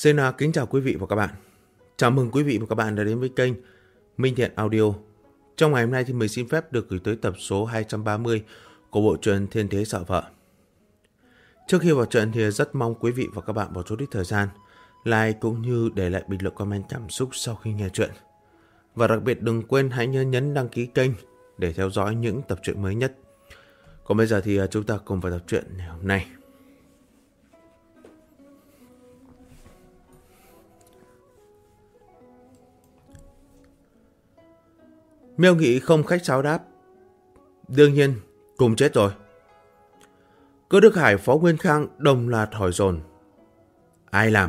Xin kính chào quý vị và các bạn. Chào mừng quý vị và các bạn đã đến với kênh Minh Thiện Audio. Trong ngày hôm nay thì mình xin phép được gửi tới tập số 230 của bộ truyện Thiên Thế Sợ Vợ. Trước khi vào truyện thì rất mong quý vị và các bạn bỏ chút ít thời gian like cũng như để lại bình luận comment cảm xúc sau khi nghe truyện. Và đặc biệt đừng quên hãy nhấn đăng ký kênh để theo dõi những tập truyện mới nhất. Còn bây giờ thì chúng ta cùng vào tập truyện ngày hôm nay. Miêu Nghị không khách sáo đáp. Đương nhiên, cùng chết rồi. Cơ Đức Hải, Phó Nguyên Khang đồng loạt hỏi dồn. Ai làm?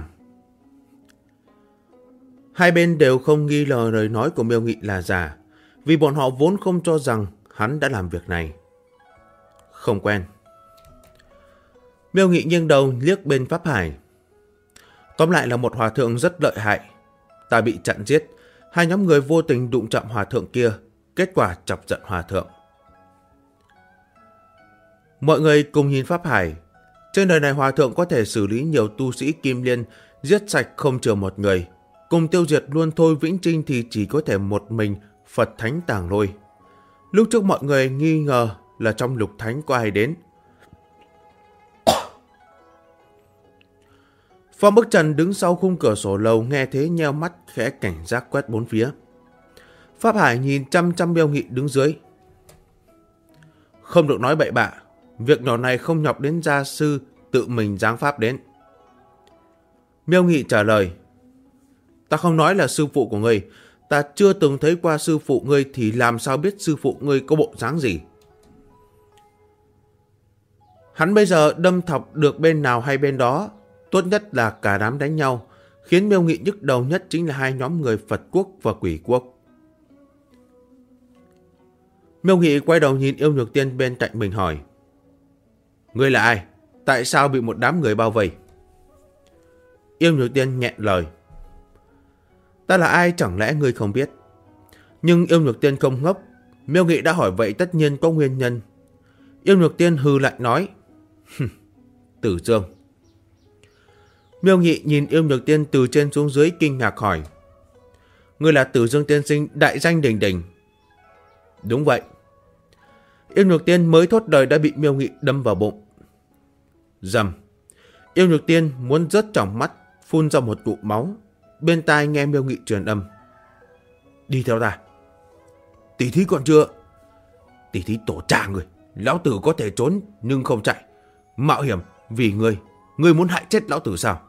Hai bên đều không nghi ngờ lời nói của Miêu Nghị là giả, vì bọn họ vốn không cho rằng hắn đã làm việc này. Không quen. Miêu Nghị nghiêng đầu liếc bên Pháp Hải. Tóm lại là một hòa thượng rất lợi hại. Ta bị chặn giết. Hai nhóm người vô tình đụng chạm hòa thượng kia, kết quả chọc giận hòa thượng. Mọi người cùng nhìn Pháp Hải. Trên đời này hòa thượng có thể xử lý nhiều tu sĩ Kim Liên, giết sạch không chừa một người. Cùng tiêu diệt luôn Thôi Vĩnh Trinh thì chỉ có thể một mình Phật Thánh Tàng Lôi. Lúc trước mọi người nghi ngờ là trong Lục Thánh có ai đến. Phong Bức Trần đứng sau khung cửa sổ lầu nghe thế nheo mắt khẽ cảnh giác quét bốn phía. Pháp Hải nhìn chăm chăm Miêu Nghị đứng dưới. Không được nói bậy bạ, việc nhỏ này không nhọc đến gia sư tự mình giáng pháp đến. Miêu Nghị trả lời. Ta không nói là sư phụ của ngươi, ta chưa từng thấy qua sư phụ ngươi thì làm sao biết sư phụ ngươi có bộ dáng gì. Hắn bây giờ đâm thọc được bên nào hay bên đó, tốt nhất là cả đám đánh nhau. Khiến Miêu Nghị nhức đầu nhất chính là hai nhóm người Phật quốc và Quỷ quốc. Miêu Nghị quay đầu nhìn Yêu Nhược Tiên bên cạnh mình hỏi. Ngươi là ai? Tại sao bị một đám người bao vây? Yêu Nhược Tiên nghẹn lời. Ta là ai chẳng lẽ ngươi không biết? Nhưng Yêu Nhược Tiên không ngốc. Miêu Nghị đã hỏi vậy tất nhiên có nguyên nhân. Yêu Nhược Tiên hừ lạnh nói. Tử Dương. Miêu Nghị nhìn Yêu Nhược Tiên từ trên xuống dưới kinh ngạc hỏi. Ngươi là Tử Dương tiên sinh đại danh đỉnh đỉnh. Đúng vậy. Yêu Nhược Tiên mới thốt đời đã bị Miêu Nghị đâm vào bụng. Rầm. Yêu Nhược Tiên muốn rớt tròng mắt, phun ra một ngụm máu. Bên tai nghe Miêu Nghị truyền âm. Đi theo ta. Tỷ thí còn chưa. Tỷ thí tổ cha người. Lão tử có thể trốn nhưng không chạy. Mạo hiểm vì ngươi. Ngươi muốn hại chết lão tử sao?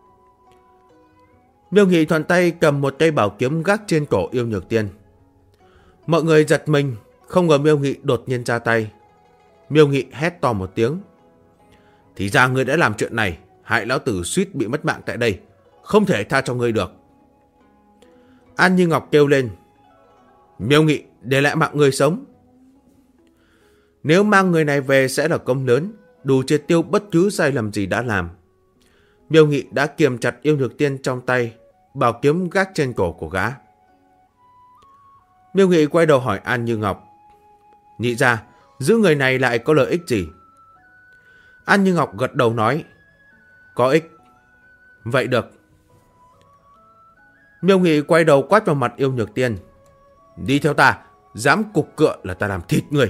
Miêu Nghị thuận tay cầm một cây bảo kiếm gác trên cổ Yêu Nhược Tiên. Mọi người giật mình, không ngờ Miêu Nghị đột nhiên ra tay. Miêu Nghị hét to một tiếng. Thì ra ngươi đã làm chuyện này, hại lão tử suýt bị mất mạng tại đây. Không thể tha cho ngươi được. An Như Ngọc kêu lên. Miêu Nghị, để lại mạng người sống. Nếu mang người này về sẽ là công lớn, đủ triệt tiêu bất cứ sai lầm gì đã làm. Miêu Nghị đã kiềm chặt Yêu Nhược Tiên trong tay, bảo kiếm gác trên cổ của gã. Miêu Nghị quay đầu hỏi An Như Ngọc. Nhị ra, giữ người này lại có lợi ích gì? An Như Ngọc gật đầu nói. Có ích. Vậy được. Miêu Nghị quay đầu quát vào mặt Yêu Nhược Tiên. Đi theo ta, dám cục cựa là ta làm thịt người.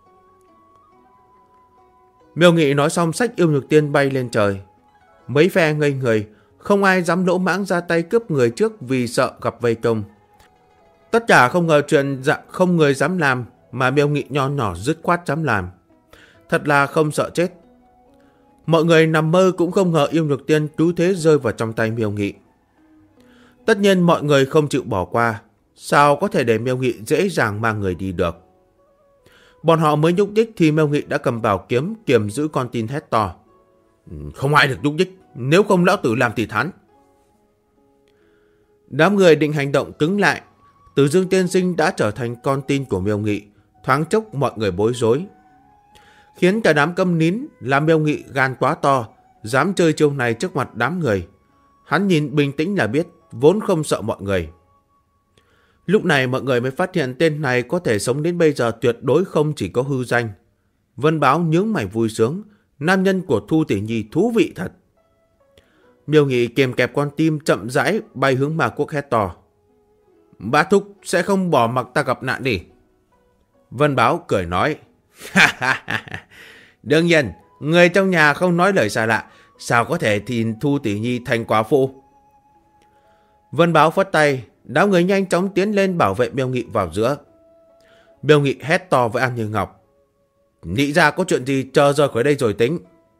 Miêu Nghị nói xong xách Yêu Nhược Tiên bay lên trời. Mấy phe ngây người, không ai dám lỗ mãng ra tay cướp người trước vì sợ gặp vây công. Tất cả không ngờ chuyện không người dám làm mà Miêu Nghị nho nhỏ dứt khoát dám làm. Thật là không sợ chết. Mọi người nằm mơ cũng không ngờ Yêu Nhược Tiên cứ thế rơi vào trong tay Miêu Nghị. Tất nhiên mọi người không chịu bỏ qua. Sao có thể để Miêu Nghị dễ dàng mang người đi được? Bọn họ mới nhúc nhích thì Miêu Nghị đã cầm bảo kiếm kiềm giữ con tin hét to. Không ai được nhúc nhích, nếu không lão tử làm thịt hắn. Đám người định hành động cứng lại. Tử Dương tiên sinh đã trở thành con tin của Miêu Nghị. Thoáng chốc mọi người bối rối. Khiến cả đám câm nín là Miêu Nghị gan quá to, dám chơi chiêu này trước mặt đám người. Hắn nhìn bình tĩnh là biết, vốn không sợ mọi người. Lúc này mọi người mới phát hiện tên này có thể sống đến bây giờ tuyệt đối không chỉ có hư danh. Vân Báo nhướng mày vui sướng, nam nhân của Thu Tỷ Nhi thú vị thật. Miêu Nghị kiềm kẹp con tim chậm rãi bay hướng Ma Quốc hét to. Bá thúc sẽ không bỏ mặc ta gặp nạn đi. Vân Báo cười nói. Đương nhiên, người trong nhà không nói lời xa lạ, sao có thể thì thu tỷ nhi thành quả phụ. Vân Báo phất tay, đám người nhanh chóng tiến lên bảo vệ Miêu Nghị vào giữa. Miêu Nghị hét to với An Như Ngọc. Nghĩ ra có chuyện gì chờ rời khỏi đây rồi tính.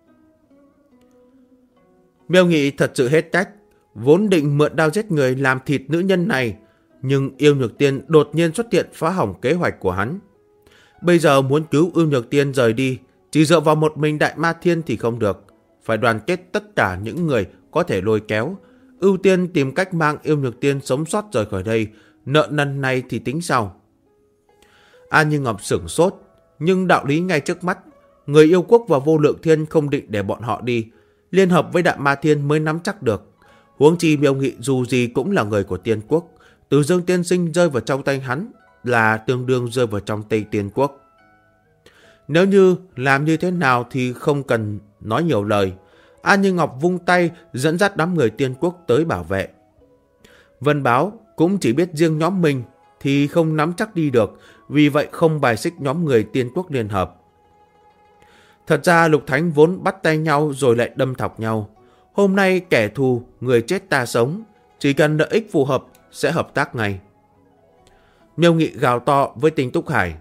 Miêu Nghị thật sự hết trách, vốn định mượn đao giết người làm thịt nữ nhân này, nhưng Yêu Nhược Tiên đột nhiên xuất hiện phá hỏng kế hoạch của hắn. Bây giờ muốn cứu Yêu Nhược Tiên rời đi, chỉ dựa vào một mình Đại Ma Thiên thì không được, phải đoàn kết tất cả những người có thể lôi kéo, ưu tiên tìm cách mang Yêu Nhược Tiên sống sót rời khỏi đây, nợ nần này thì tính sau. An Như Ngọc sửng sốt, nhưng đạo lý ngay trước mắt, người Yêu Quốc và Vô Lượng Thiên không định để bọn họ đi, liên hợp với Đại Ma Thiên mới nắm chắc được. Huống chi Miêu Nghị dù gì cũng là người của Tiên Quốc, Từ Dương Tiên Sinh rơi vào trong tay hắn là tương đương rơi vào trong tay Tiên Quốc. Nếu như làm như thế nào thì không cần nói nhiều lời. An Như Ngọc vung tay dẫn dắt đám người Tiên Quốc tới bảo vệ. Vân Báo cũng chỉ biết riêng nhóm mình thì không nắm chắc đi được, vì vậy không bài xích nhóm người Tiên Quốc liên hợp. Thật ra Lục Thánh vốn bắt tay nhau rồi lại đâm thọc nhau. Hôm nay kẻ thù, người chết ta sống, chỉ cần lợi ích phù hợp sẽ hợp tác ngay. Miêu Nghị gào to với Tinh Túc Hải.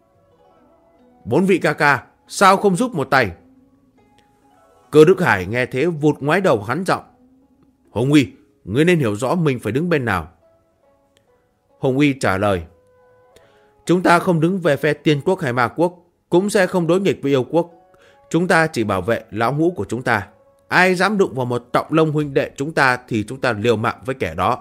4 vị ca ca, sao không giúp một tay? Cơ Đức Hải nghe thế vụt ngoái đầu hắn giọng. Hồng Uy, ngươi nên hiểu rõ mình phải đứng bên nào. Hồng Uy trả lời. Chúng ta không đứng về phe Tiên Quốc hay Ma Quốc, cũng sẽ không đối nghịch với Yêu Quốc. Chúng ta chỉ bảo vệ lão ngũ của chúng ta. Ai dám đụng vào một trọng lông huynh đệ chúng ta thì chúng ta liều mạng với kẻ đó.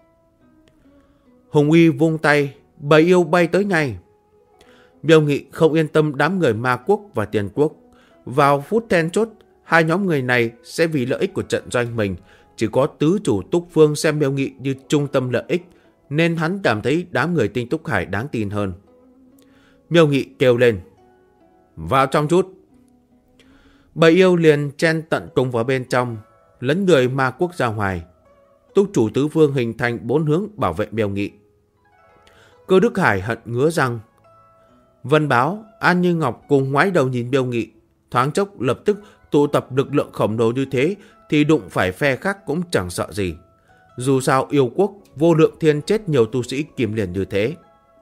Hồng Uy vung tay, bầy yêu bay tới ngay. Miêu Nghị không yên tâm đám người Ma Quốc và Tiên Quốc. Vào phút then chốt, hai nhóm người này sẽ vì lợi ích của trận doanh mình. Chỉ có tứ chủ Túc Phương xem Miêu Nghị như trung tâm lợi ích, nên hắn cảm thấy đám người Tinh Túc Hải đáng tin hơn. Miêu Nghị kêu lên. Vào trong chút. Bầy yêu liền chen tận cùng vào bên trong, lấn người Ma Quốc ra ngoài. Túc chủ tứ phương hình thành 4 hướng bảo vệ Miêu Nghị. Cơ Đức Hải hận ngứa răng. Vân Báo, An Như Ngọc cùng ngoái đầu nhìn Miêu Nghị, thoáng chốc lập tức tụ tập lực lượng khổng lồ như thế thì đụng phải phe khác cũng chẳng sợ gì. Dù sao Yêu Quốc, Vô Lượng Thiên chết nhiều tu sĩ kiềm liền như thế.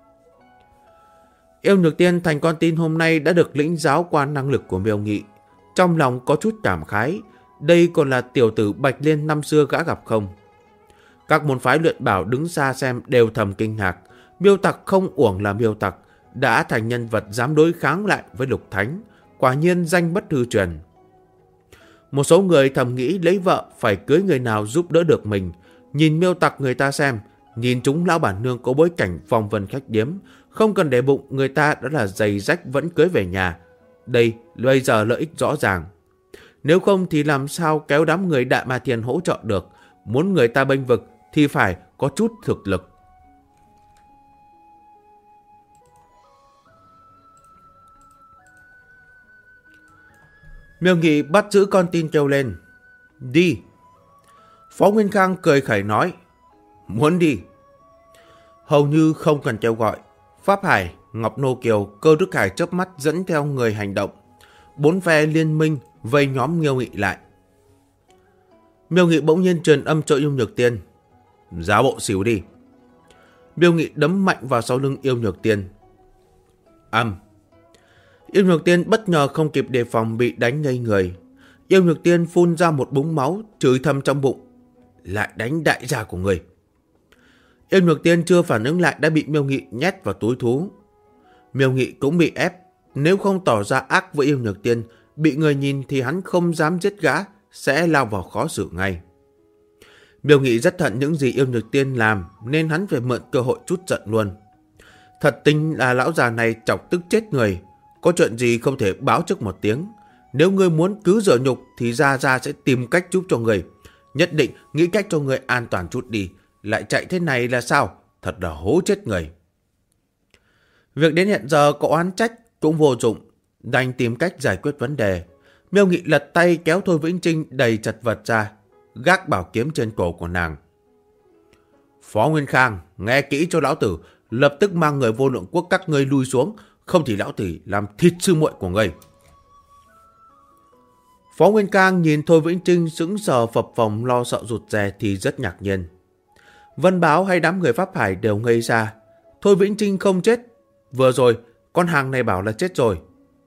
Yêu Nhược Tiên thành con tin hôm nay đã được lĩnh giáo qua năng lực của Miêu Nghị. Trong lòng có chút cảm khái, đây còn là tiểu tử Bạch Liên năm xưa gã gặp không? Các môn phái luyện bảo đứng xa xem đều thầm kinh ngạc. Miêu Tặc không uổng là Miêu Tặc, đã thành nhân vật dám đối kháng lại với Lục Thánh, quả nhiên danh bất hư truyền. Một số người thầm nghĩ lấy vợ phải cưới người nào giúp đỡ được mình. Nhìn Miêu Tặc người ta xem, nhìn chúng lão bản nương có bối cảnh phong vân khách điếm, không cần để bụng người ta đã là giày rách vẫn cưới về nhà. Đây bây giờ lợi ích rõ ràng. Nếu không thì làm sao kéo đám người Đại Ma Thiên hỗ trợ được. Muốn người ta bênh vực thì phải có chút thực lực. Miêu Nghị bắt giữ con tin kêu lên. Đi. Phó Nguyên Khang cười khẩy nói. Muốn đi. Hầu như không cần kêu gọi, Pháp Hải, Ngọc Nô Kiều, Cơ Đức Hải chớp mắt dẫn theo người hành động. 4 phe liên minh vây nhóm Miêu Nghị lại. Miêu Nghị bỗng nhiên truyền âm cho Yêu Nhược Tiên. Giả bộ xỉu đi. Miêu Nghị đấm mạnh vào sau lưng Yêu Nhược Tiên. Yêu Nhược Tiên bất ngờ không kịp đề phòng bị đánh ngây người. Yêu Nhược Tiên phun ra một búng máu, chửi thầm trong bụng. Lại đánh đại gia của người. Yêu Nhược Tiên chưa phản ứng lại đã bị Miêu Nghị nhét vào túi thú. Miêu Nghị cũng bị ép. Nếu không tỏ ra ác với Yêu Nhược Tiên, bị người nhìn thì hắn không dám giết gã, sẽ lao vào khó xử ngay. Miêu Nghị rất hận những gì Yêu Nhược Tiên làm, nên hắn phải mượn cơ hội trút giận luôn. Thật tình là lão già này chọc tức chết người. Có chuyện gì không thể báo trước một tiếng. Nếu ngươi muốn cứ dở nhục thì Gia Gia sẽ tìm cách giúp cho người. Nhất định nghĩ cách cho người an toàn chút đi. Lại chạy thế này là sao? Thật là hố chết người. Việc đến hiện giờ có oán trách cũng vô dụng. Đành tìm cách giải quyết vấn đề. Miêu Nghị lật tay kéo Thôi Vĩnh Trinh đầy chật vật ra. gác bảo kiếm trên cổ của nàng. Phó Nguyên Khang, nghe kỹ cho lão tử, lập tức mang người Vô Lượng Quốc các ngươi lui xuống, không thì lão tử làm thịt sư muội của ngươi. Phó Nguyên Khang nhìn Thôi Vĩnh Trinh sững sờ phập phồng lo sợ rụt rè thì rất ngạc nhiên. Vân Báo hay đám người Pháp Hải đều ngây ra. Thôi Vĩnh Trinh không chết. Vừa rồi, con hàng này bảo là chết rồi.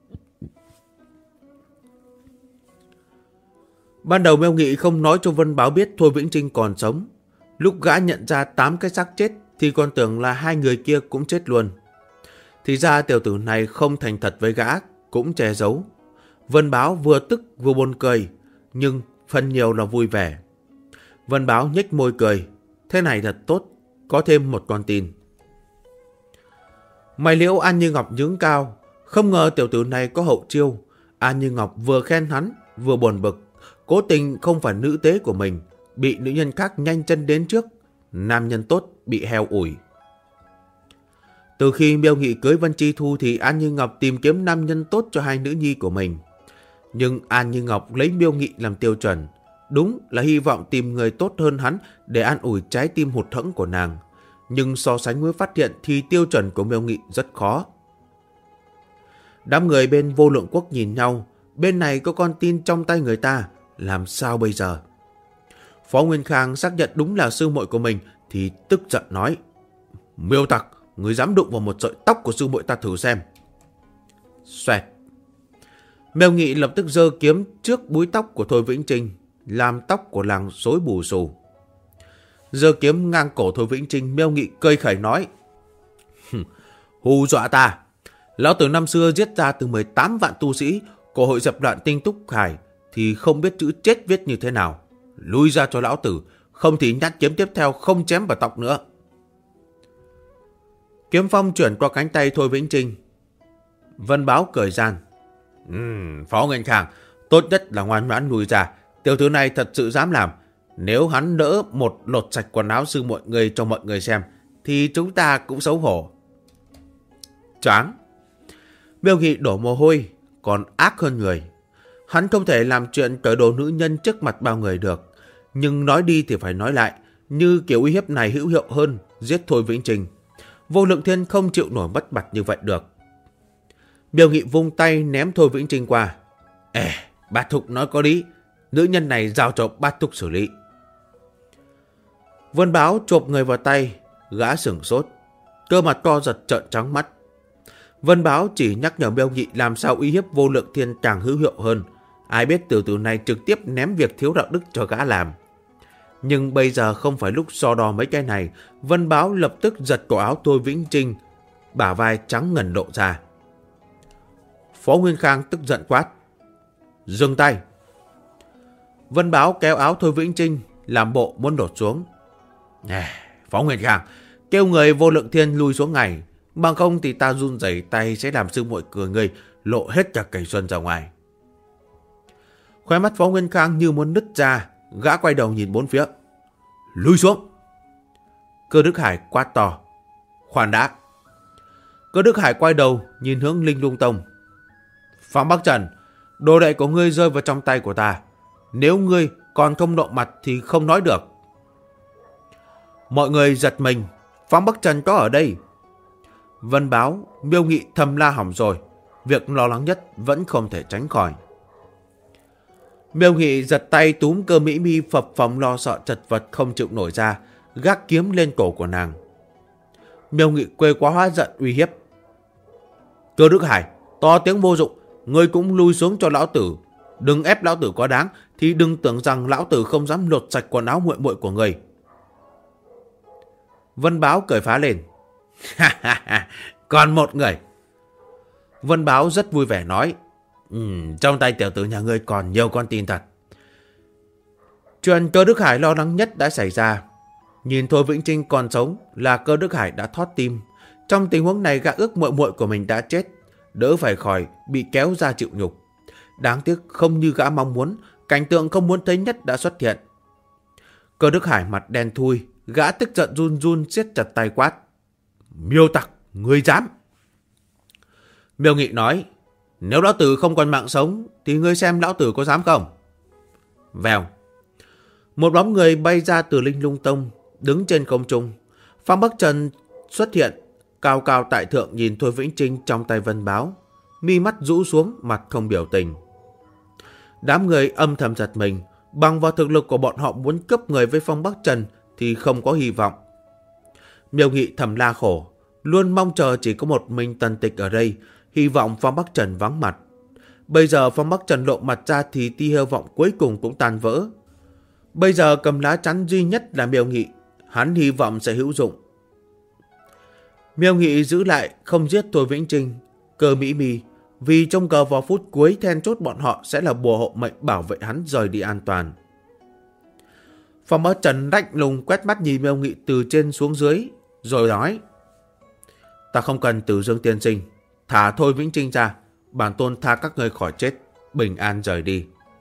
Ban đầu Miêu Nghị không nói cho Vân Báo biết Thôi Vĩnh Trinh còn sống. Lúc gã nhận ra 8 cái xác chết thì còn tưởng là 2 người kia cũng chết luôn. Thì ra tiểu tử này không thành thật với gã, cũng che giấu. Vân Báo vừa tức vừa buồn cười, nhưng phần nhiều là vui vẻ. Vân Báo nhếch môi cười, thế này thật tốt, có thêm một con tin. Mày Liễu An Như Ngọc nhướng cao, không ngờ tiểu tử này có hậu chiêu. An Như Ngọc vừa khen hắn, vừa buồn bực, cố tình không phải nữ tế của mình, bị nữ nhân khác nhanh chân đến trước, nam nhân tốt bị heo ủi. Từ khi Miêu Nghị cưới Vân Chi Thu thì An Như Ngọc tìm kiếm nam nhân tốt cho 2 nữ nhi của mình. Nhưng An Như Ngọc lấy Miêu Nghị làm tiêu chuẩn, đúng là hy vọng tìm người tốt hơn hắn để an ủi trái tim hụt hẫng của nàng. Nhưng so sánh với phát hiện thì tiêu chuẩn của Miêu Nghị rất khó. Đám người bên Vô Lượng Quốc nhìn nhau, bên này có con tin trong tay người ta, làm sao bây giờ? Phó Nguyên Khang xác nhận đúng là sư muội của mình thì tức giận nói: Miêu tặc, người dám đụng vào một sợi tóc của sư muội ta thử xem. Xoẹt. Miêu Nghị lập tức giơ kiếm trước búi tóc của Thôi Vĩnh Trinh, làm tóc của làng rối bù xù. Giơ kiếm ngang cổ Thôi Vĩnh Trinh, Miêu Nghị cười khẩy nói: Hù dọa ta. Lão tử năm xưa giết ra từ 18 vạn tu sĩ của hội dập loạn Tinh Túc Khải thì không biết chữ chết viết như thế nào. Lui ra cho lão tử, không thì nhát kiếm tiếp theo không chém vào tóc nữa. Kiếm phong chuyển qua cánh tay Thôi Vĩnh Trinh. Vân Báo cười gian: Phó Nguyên Khang, tốt nhất là ngoan ngoãn lùi ra. Tiểu tử này thật sự dám làm. Nếu hắn đỡ một lột sạch quần áo sư mọi người cho mọi người xem thì chúng ta cũng xấu hổ. Choáng. Miêu Nghị đổ mồ hôi, còn ác hơn người. Hắn không thể làm chuyện cởi đồ nữ nhân trước mặt bao người được. Nhưng nói đi thì phải nói lại, như kiểu uy hiếp này hữu hiệu hơn giết Thôi Vĩnh Trinh. Vô Lượng Thiên không chịu nổi mất mặt như vậy được. Miêu Nghị vung tay ném Thôi Vĩnh Trinh qua. Bát Thúc nói có lý, nữ nhân này giao cho Bát Thúc xử lý. Vân Báo chộp người vào tay, gã sửng sốt, cơ mặt co giật trợn trắng mắt. Vân Báo chỉ nhắc nhở Miêu Nghị làm sao uy hiếp Vô Lượng Thiên càng hữu hiệu hơn. Ai biết tiểu tử này trực tiếp ném việc thiếu đạo đức cho gã làm. Nhưng bây giờ không phải lúc so đo mấy cái này. Vân Báo lập tức giật cổ áo Thôi Vĩnh Trinh, bả vai trắng ngần lộ ra. Phó Nguyên Khang tức giận quát: Dừng tay. Vân Báo kéo áo Thôi Vĩnh Trinh, làm bộ muốn đột xuống. Phó Nguyên Khang, kêu người Vô Lượng Thiên lui xuống ngày, bằng không thì ta run rẩy tay sẽ làm sư muội cười người lộ hết cả cảnh xuân ra ngoài. Khóe mắt Phó Nguyên Khang như muốn nứt ra, gã quay đầu nhìn bốn phía. Lui xuống. Cơ Đức Hải quát to: Khoan đã. Cơ Đức Hải quay đầu nhìn hướng Linh Lung Tông. Phạm Bắc Trần, đồ đệ của ngươi rơi vào trong tay của ta. Nếu ngươi còn không lộ mặt thì không nói được. Mọi người giật mình. Phạm Bắc Trần có ở đây. Vân Báo, Miêu Nghị thầm la hỏng rồi. Việc lo lắng nhất vẫn không thể tránh khỏi. Miêu Nghị giật tay túm Cơ Mỹ Mi phập phồng lo sợ chật vật không chịu nổi ra, gác kiếm lên cổ của nàng. Miêu Nghị quê quá hóa giận uy hiếp. Cơ Đức Hải, to tiếng vô dụng, ngươi cũng lui xuống cho lão tử. Đừng ép lão tử quá đáng, thì đừng tưởng rằng lão tử không dám lột sạch quần áo muội muội của ngươi. Vân Báo cười phá lên. Còn một người. Vân Báo rất vui vẻ nói: Trong tay tiểu tử nhà ngươi còn nhiều con tin thật. Chuyện Cơ Đức Hải lo lắng nhất đã xảy ra. Nhìn Thôi Vĩnh Trinh còn sống là Cơ Đức Hải đã thót tim. Trong tình huống này gã ước muội muội của mình đã chết, đỡ phải khỏi bị kéo ra chịu nhục. Đáng tiếc không như gã mong muốn, cảnh tượng không muốn thấy nhất đã xuất hiện. Cơ Đức Hải mặt đen thui, gã tức giận run run siết chặt tay quát: Miêu tặc, ngươi dám! Miêu Nghị nói: Nếu lão tử không còn mạng sống thì ngươi xem lão tử có dám không? Vèo. Một bóng người bay ra từ Linh Lung Tông, đứng trên không trung. Phong Bắc Trần xuất hiện, cao cao tại thượng nhìn Thôi Vĩnh Trinh trong tay vân báo, mi mắt rũ xuống, mặt không biểu tình. Đám người âm thầm giật mình, bằng vào thực lực của bọn họ muốn cướp người với Phong Bắc Trần thì không có hy vọng. Miêu Nghị thầm la khổ, luôn mong chờ chỉ có một mình Tần Tịch ở đây, hy vọng Phong Bắc Trần vắng mặt. Bây giờ Phong Bắc Trần lộ mặt ra thì tia hy vọng cuối cùng cũng tan vỡ. Bây giờ cầm lá chắn duy nhất là Miêu Nghị, hắn hy vọng sẽ hữu dụng. Miêu Nghị giữ lại không giết Thôi Vĩnh Trinh, Cơ Mỹ Mi, vì trong cờ vào phút cuối then chốt bọn họ sẽ là bùa hộ mệnh bảo vệ hắn rời đi an toàn. Phong Bắc Trần lạnh lùng quét mắt nhìn Miêu Nghị từ trên xuống dưới, rồi nói: Ta không cần Tử Dương tiên sinh, thả Thôi Vĩnh Trinh ra, bản tôn tha các ngươi khỏi chết, bình an rời đi.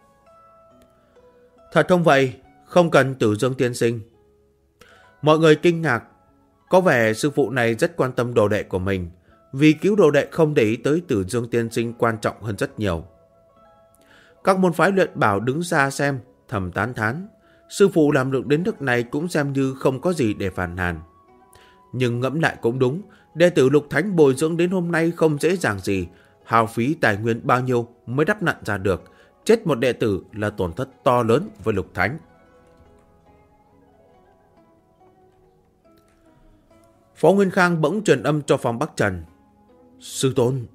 Thật không vậy, không cần Tử Dương tiên sinh. Mọi người kinh ngạc, có vẻ sư phụ này rất quan tâm đồ đệ của mình, vì cứu đồ đệ không để ý tới Tử Dương tiên sinh quan trọng hơn rất nhiều. Các môn phái luyện bảo đứng ra xem, thầm tán thán, sư phụ làm được đến nước này cũng xem như không có gì để phàn nàn. Nhưng ngẫm lại cũng đúng, đệ tử Lục Thánh bồi dưỡng đến hôm nay không dễ dàng gì, hao phí tài nguyên bao nhiêu mới đắp nặn ra được, chết một đệ tử là tổn thất to lớn với Lục Thánh. Phó Nguyên Khang bỗng truyền âm cho Phong Bắc Trần: Sư tôn.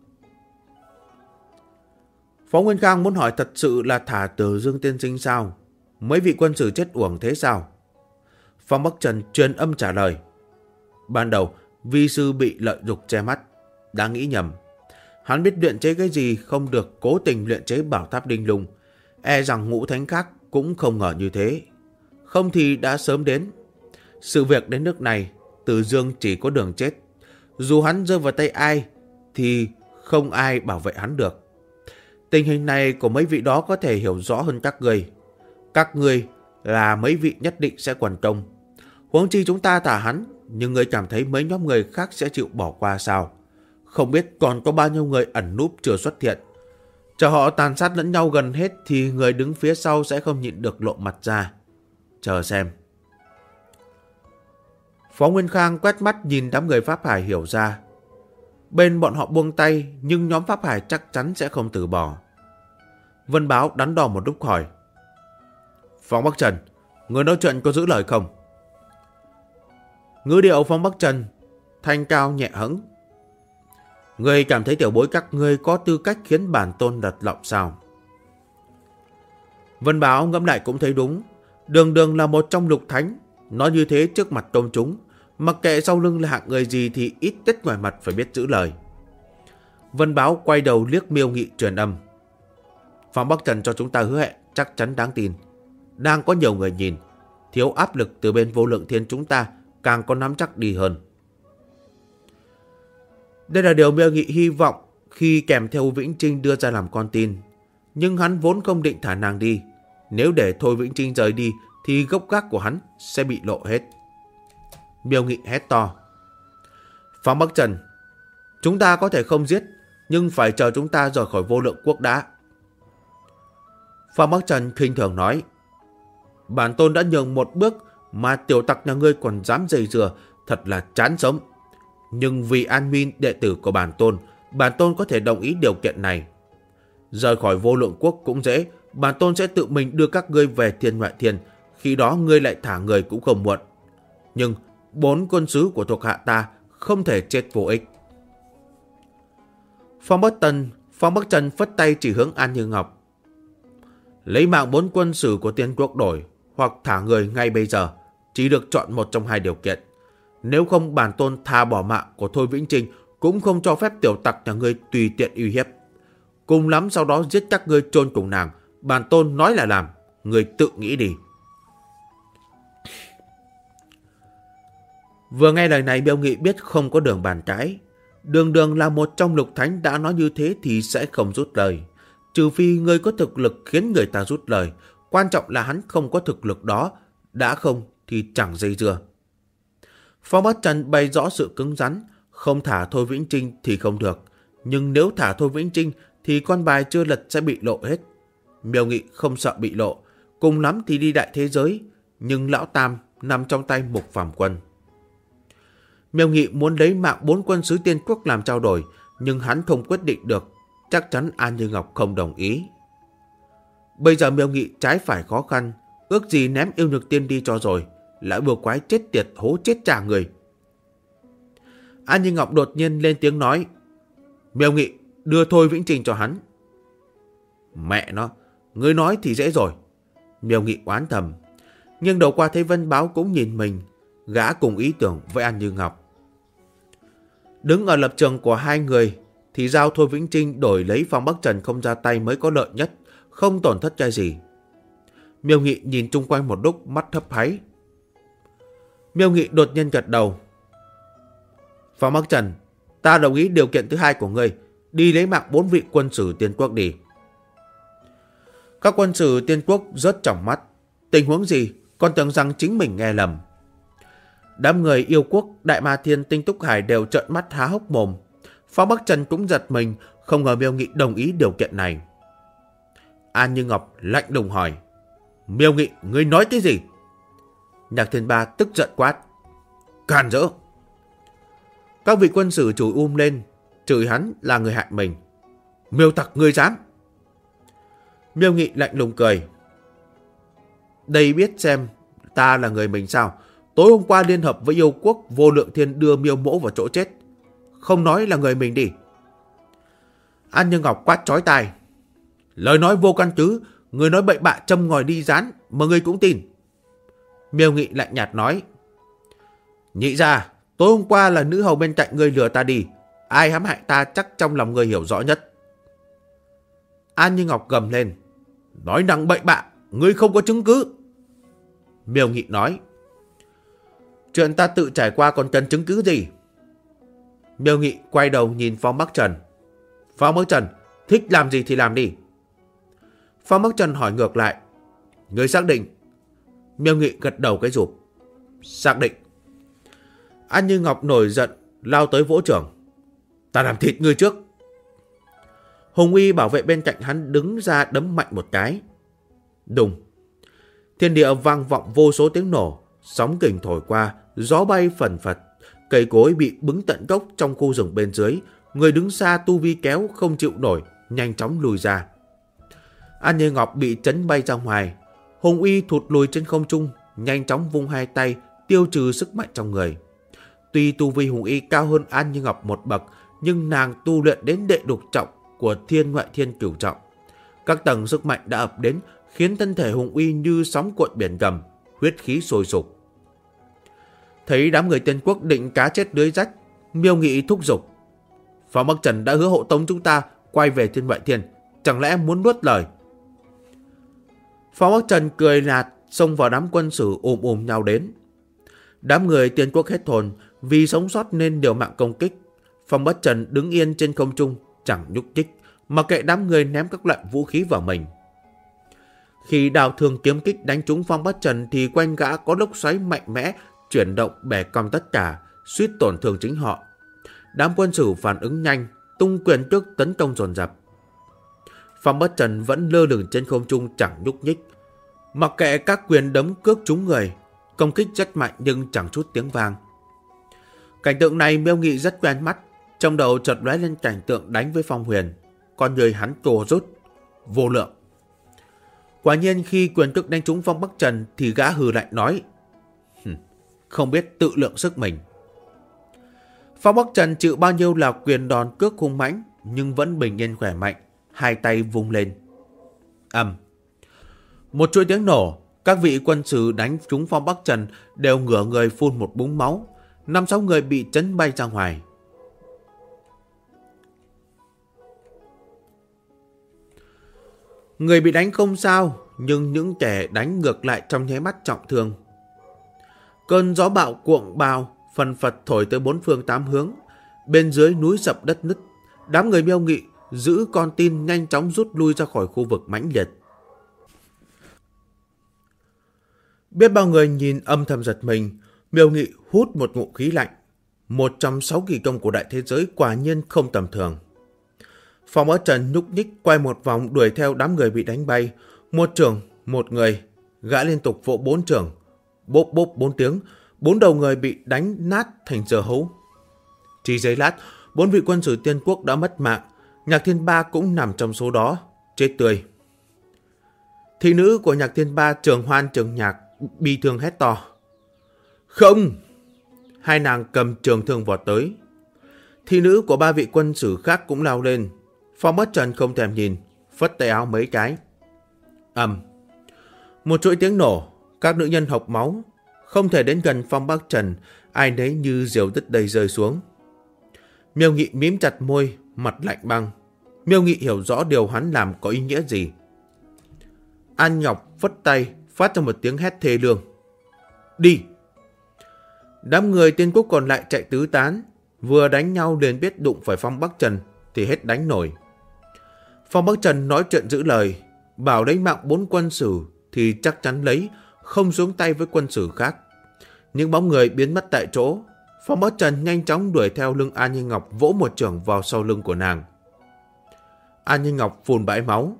Phó Nguyên Khang muốn hỏi thật sự là thả Tử Dương tiên sinh sao? Mấy vị quân sử chết uổng thế sao? Phong Bắc Trần truyền âm trả lời: Ban đầu vi sư bị lợi dục che mắt, đã nghĩ nhầm. Hắn biết luyện chế cái gì không được cố tình luyện chế bảo tháp Linh Lung, e rằng ngũ thánh khác cũng không ngờ như thế, không thì đã sớm đến. Sự việc đến nước này, Tử Dương chỉ có đường chết. Dù hắn rơi vào tay ai thì không ai bảo vệ hắn được. Tình hình này của mấy vị đó có thể hiểu rõ hơn các người. Các người là mấy vị nhất định sẽ quần công. Huống chi chúng ta thả hắn, nhưng người cảm thấy mấy nhóm người khác sẽ chịu bỏ qua sao? Không biết còn có bao nhiêu người ẩn núp chưa xuất hiện. Chờ họ tàn sát lẫn nhau gần hết thì người đứng phía sau sẽ không nhịn được lộ mặt ra. Chờ xem. Phó Nguyên Khang quét mắt nhìn đám người Pháp Hải hiểu ra. Bên bọn họ buông tay, nhưng nhóm Pháp Hải chắc chắn sẽ không từ bỏ. Vân Báo đắn đo một lúc hỏi: Phong Bắc Trần, người nói chuyện có giữ lời không? Ngữ điệu Phong Bắc Trần thanh cao nhẹ hững: Người cảm thấy tiểu bối các ngươi có tư cách khiến bản tôn đặt lọng sao? Vân Báo ngẫm lại cũng thấy đúng. Đường Đường là một trong Lục Thánh, nói như thế trước mặt công chúng, mặc kệ sau lưng là hạng người gì thì ít nhất ngoài mặt phải biết giữ lời. Vân Báo quay đầu liếc Miêu Nghị truyền âm: Phong Bắc Trần cho chúng ta hứa hẹn chắc chắn đáng tin. Đang có nhiều người nhìn, thiếu áp lực từ bên Vô Lượng Thiên chúng ta càng có nắm chắc đi hơn. Đây là điều Miêu Nghị hy vọng khi kèm theo Vĩnh Trinh đưa ra làm con tin. Nhưng hắn vốn không định thả nàng đi. Nếu để Thôi Vĩnh Trinh rời đi thì gốc gác của hắn sẽ bị lộ hết. Miêu Nghị hét to: Phong Bắc Trần, chúng ta có thể không giết, nhưng phải chờ chúng ta rời khỏi Vô Lượng Quốc đã. Phong Bắc Trần khinh thường nói: Bản tôn đã nhường một bước mà tiểu tặc nhà ngươi còn dám dây dừa, thật là chán sống. Nhưng vì an nguy đệ tử của bản tôn có thể đồng ý điều kiện này. Rời khỏi Vô Lượng Quốc cũng dễ, bản tôn sẽ tự mình đưa các ngươi về Thiên Ngoại Thiên, khi đó ngươi lại thả người cũng không muộn. Nhưng 4 quân sứ của thuộc hạ ta không thể chết vô ích. Phong Bắc Trần phất tay chỉ hướng An Như Ngọc: Lấy mạng 4 quân sử của Tiên Quốc đổi, hoặc thả người ngay bây giờ, chỉ được chọn một trong 2 điều kiện. Nếu không, bản tôn tha bỏ mạng của Thôi Vĩnh Trinh, cũng không cho phép tiểu tặc nhà ngươi tùy tiện uy hiếp. Cùng lắm sau đó giết các ngươi chôn cùng nàng. Bản tôn nói là làm, ngươi tự nghĩ đi. Vừa nghe lời này, Miêu Nghị biết không có đường bàn cãi. Đường Đường là một trong Lục Thánh, đã nói như thế thì sẽ không rút lời. Trừ phi ngươi có thực lực khiến người ta rút lời. Quan trọng là hắn không có thực lực đó, đã không thì chẳng dây dưa. Phong Bắc Trần bày rõ sự cứng rắn, không thả Thôi Vĩnh Trinh thì không được. Nhưng nếu thả Thôi Vĩnh Trinh thì con bài chưa lật sẽ bị lộ hết. Miêu Nghị không sợ bị lộ, cùng lắm thì đi đại thế giới, nhưng lão tam nằm trong tay Mục Phàm Quân. Miêu Nghị muốn lấy mạng 4 quân sứ Tiên Quốc làm trao đổi, nhưng hắn không quyết định được, chắc chắn An Như Ngọc không đồng ý. Bây giờ Miêu Nghị trái phải khó khăn, ước gì ném Yêu Nhược Tiên đi cho rồi, lại bừa quái chết tiệt hố chết trả người. An Như Ngọc đột nhiên lên tiếng nói, Miêu Nghị, đưa Thôi Vĩnh Trình cho hắn. Mẹ nó, ngươi nói thì dễ rồi. Miêu Nghị oán thầm, nhưng đầu qua thấy Vân Báo cũng nhìn mình, gã cùng ý tưởng với An Như Ngọc. Đứng ở lập trường của hai người thì giao Thôi Vĩnh Trinh đổi lấy Phong Bắc Trần không ra tay mới có lợi nhất, không tổn thất cái gì. Miêu Nghị nhìn chung quanh một lúc, mắt thấp háy. Miêu Nghị đột nhiên gật đầu. Phong Bắc Trần, ta đồng ý điều kiện thứ hai của ngươi, đi lấy mạng 4 vị quân sử Tiên Quốc đi. Các quân sử Tiên Quốc rớt tròng mắt. Tình huống gì, còn tưởng rằng chính mình nghe lầm. Đám người Yêu Quốc, Đại Ma Thiên, Tinh Túc Hải đều trợn mắt há hốc mồm. Phong Bắc Trần cũng giật mình, không ngờ Miêu Nghị đồng ý điều kiện này. An Như Ngọc lạnh lùng hỏi, Miêu Nghị, ngươi nói cái gì? Nhạc Thiên Ba tức giận quát, càn rỡ. Các vị quân sử chửi lên, chửi hắn là người hại mình. Miêu tặc, ngươi dám? Miêu Nghị lạnh lùng cười, đây biết xem ta là người mình sao? Tối hôm qua liên hợp với Yêu Quốc, Vô Lượng Thiên đưa Miêu Mỗ vào chỗ chết, không nói là người mình đi. An Như Ngọc quát chói tai, lời nói vô căn cứ, người nói bậy bạ châm ngòi đi rán mà người cũng tin. Miêu Nghị lạnh nhạt nói, nhị ra, tối hôm qua là nữ hầu bên cạnh ngươi lừa ta đi, ai hãm hại ta chắc trong lòng ngươi hiểu rõ nhất. An Như Ngọc gầm lên, nói năng bậy bạ, ngươi không có chứng cứ. Miêu Nghị nói, chuyện ta tự trải qua còn cần chứng cứ gì? Miêu Nghị quay đầu nhìn Phong Bắc Trần. Phong Bắc Trần, thích làm gì thì làm đi. Phong Bắc Trần hỏi ngược lại, ngươi xác định? Miêu Nghị gật đầu cái rụp, xác định. An Như Ngọc nổi giận, lao tới vỗ chưởng, ta làm thịt ngươi trước. Hùng Uy bảo vệ bên cạnh hắn đứng ra đấm mạnh một cái. Đùng. Thiên địa vang vọng vô số tiếng nổ, sóng kình thổi qua, gió bay phần phật, cây cối bị bứng tận gốc trong khu rừng bên dưới, người đứng xa tu vi kéo không chịu nổi, nhanh chóng lùi ra. An Như Ngọc bị chấn bay ra ngoài, Hùng Uy thụt lùi trên không trung, nhanh chóng vung hai tay tiêu trừ sức mạnh trong người. Tuy tu vi Hùng Uy cao hơn An Như Ngọc một bậc, nhưng nàng tu luyện đến đệ lục trọng của Thiên Ngoại Thiên Cửu trọng. Các tầng sức mạnh đã ập đến, khiến thân thể Hùng Uy như sóng cuộn biển gầm, huyết khí sôi sục. Thấy đám người Tiên Quốc định cá chết lưới rách, Miêu Nghị thúc giục, Phong Bắc Trần đã hứa hộ tống chúng ta quay về Thiên Ngoại Thiên, chẳng lẽ muốn nuốt lời? Phong Bắc Trần cười lạt, xông vào đám quân sử nhau đến. Đám người Tiên Quốc hết hồn, vì sống sót nên liều mạng công kích. Phong Bắc Trần đứng yên trên không trung, chẳng nhúc nhích, mà kệ đám người ném các loại vũ khí vào mình. Khi đào thương kiếm kích đánh trúng Phong Bắc Trần thì quanh gã có lốc xoáy mạnh mẽ chuyển động bẻ cong tất cả, suýt tổn thương chính họ. Đám quân sử phản ứng nhanh, tung quyền trước tấn công dồn dập. Phong Bắc Trần vẫn lơ lửng trên không trung chẳng nhúc nhích, mặc kệ các quyền đấm cước trúng người, công kích rất mạnh nhưng chẳng chút tiếng vang. Cảnh tượng này Miêu Nghị rất quen mắt, trong đầu chợt lóe lên cảnh tượng đánh với Phong Huyền, con người hắn cổ rút, vô lượng. Quả nhiên khi quyền cước đánh trúng Phong Bắc Trần thì gã hừ lạnh nói, không biết tự lượng sức mình. Phong Bắc Trần chịu bao nhiêu là quyền đòn cước hung mãnh, nhưng vẫn bình yên khỏe mạnh, hai tay vung lên. Ầm. Một chuỗi tiếng nổ, các vị quân sử đánh trúng Phong Bắc Trần đều ngửa người phun một búng máu, 5-6 người bị chấn bay ra ngoài. Người bị đánh không sao, nhưng những kẻ đánh ngược lại trong nháy mắt trọng thương. Cơn gió bạo cuộn bao, phần phật thổi tới bốn phương tám hướng. Bên dưới núi sập đất nứt, đám người Miêu Nghị giữ con tin nhanh chóng rút lui ra khỏi khu vực mãnh liệt. Biết bao người nhìn âm thầm giật mình, Miêu Nghị hút một ngụm khí lạnh. Một trong 6 kỳ công của đại thế giới quả nhiên không tầm thường. Phong Bắc Trần nhúc nhích quay một vòng đuổi theo đám người bị đánh bay, một trưởng, một người, Gã liên tục vỗ 4 trường, bốp bốp 4 tiếng, 4 đầu người bị đánh nát thành dưa hấu. Chỉ giây lát, 4 vị quân sử Tiên Quốc đã mất mạng, Nhạc Thiên Ba cũng nằm trong số đó, chết tươi. Thị nữ của Nhạc Thiên Ba Trường Hoan Trường Nhạc bi thương hét to. Không! Hai nàng cầm trường thương vọt tới. Thị nữ của 3 vị quân sử khác cũng lao lên. Phong Bất Trần không thèm nhìn, phất tay áo mấy cái. Một chuỗi tiếng nổ, các nữ nhân hộc máu, không thể đến gần Phong Bắc Trần, ai nấy như diều đứt đầy rơi xuống. Miêu Nghị mím chặt môi, mặt lạnh băng. Miêu Nghị hiểu rõ điều hắn làm có ý nghĩa gì. An Ngọc phất tay, phát ra một tiếng hét thê lương. Đi! Đám người Tiên Quốc còn lại chạy tứ tán, vừa đánh nhau liền biết đụng phải Phong Bắc Trần thì hết đánh nổi. Phong Bắc Trần nói chuyện giữ lời, bảo lấy mạng 4 quân sử thì chắc chắn lấy, không xuống tay với quân sử khác. Những bóng người biến mất tại chỗ. Phong Bắc Trần nhanh chóng đuổi theo lưng An Như Ngọc, vỗ một chưởng vào sau lưng của nàng. An Như Ngọc phun bãi máu.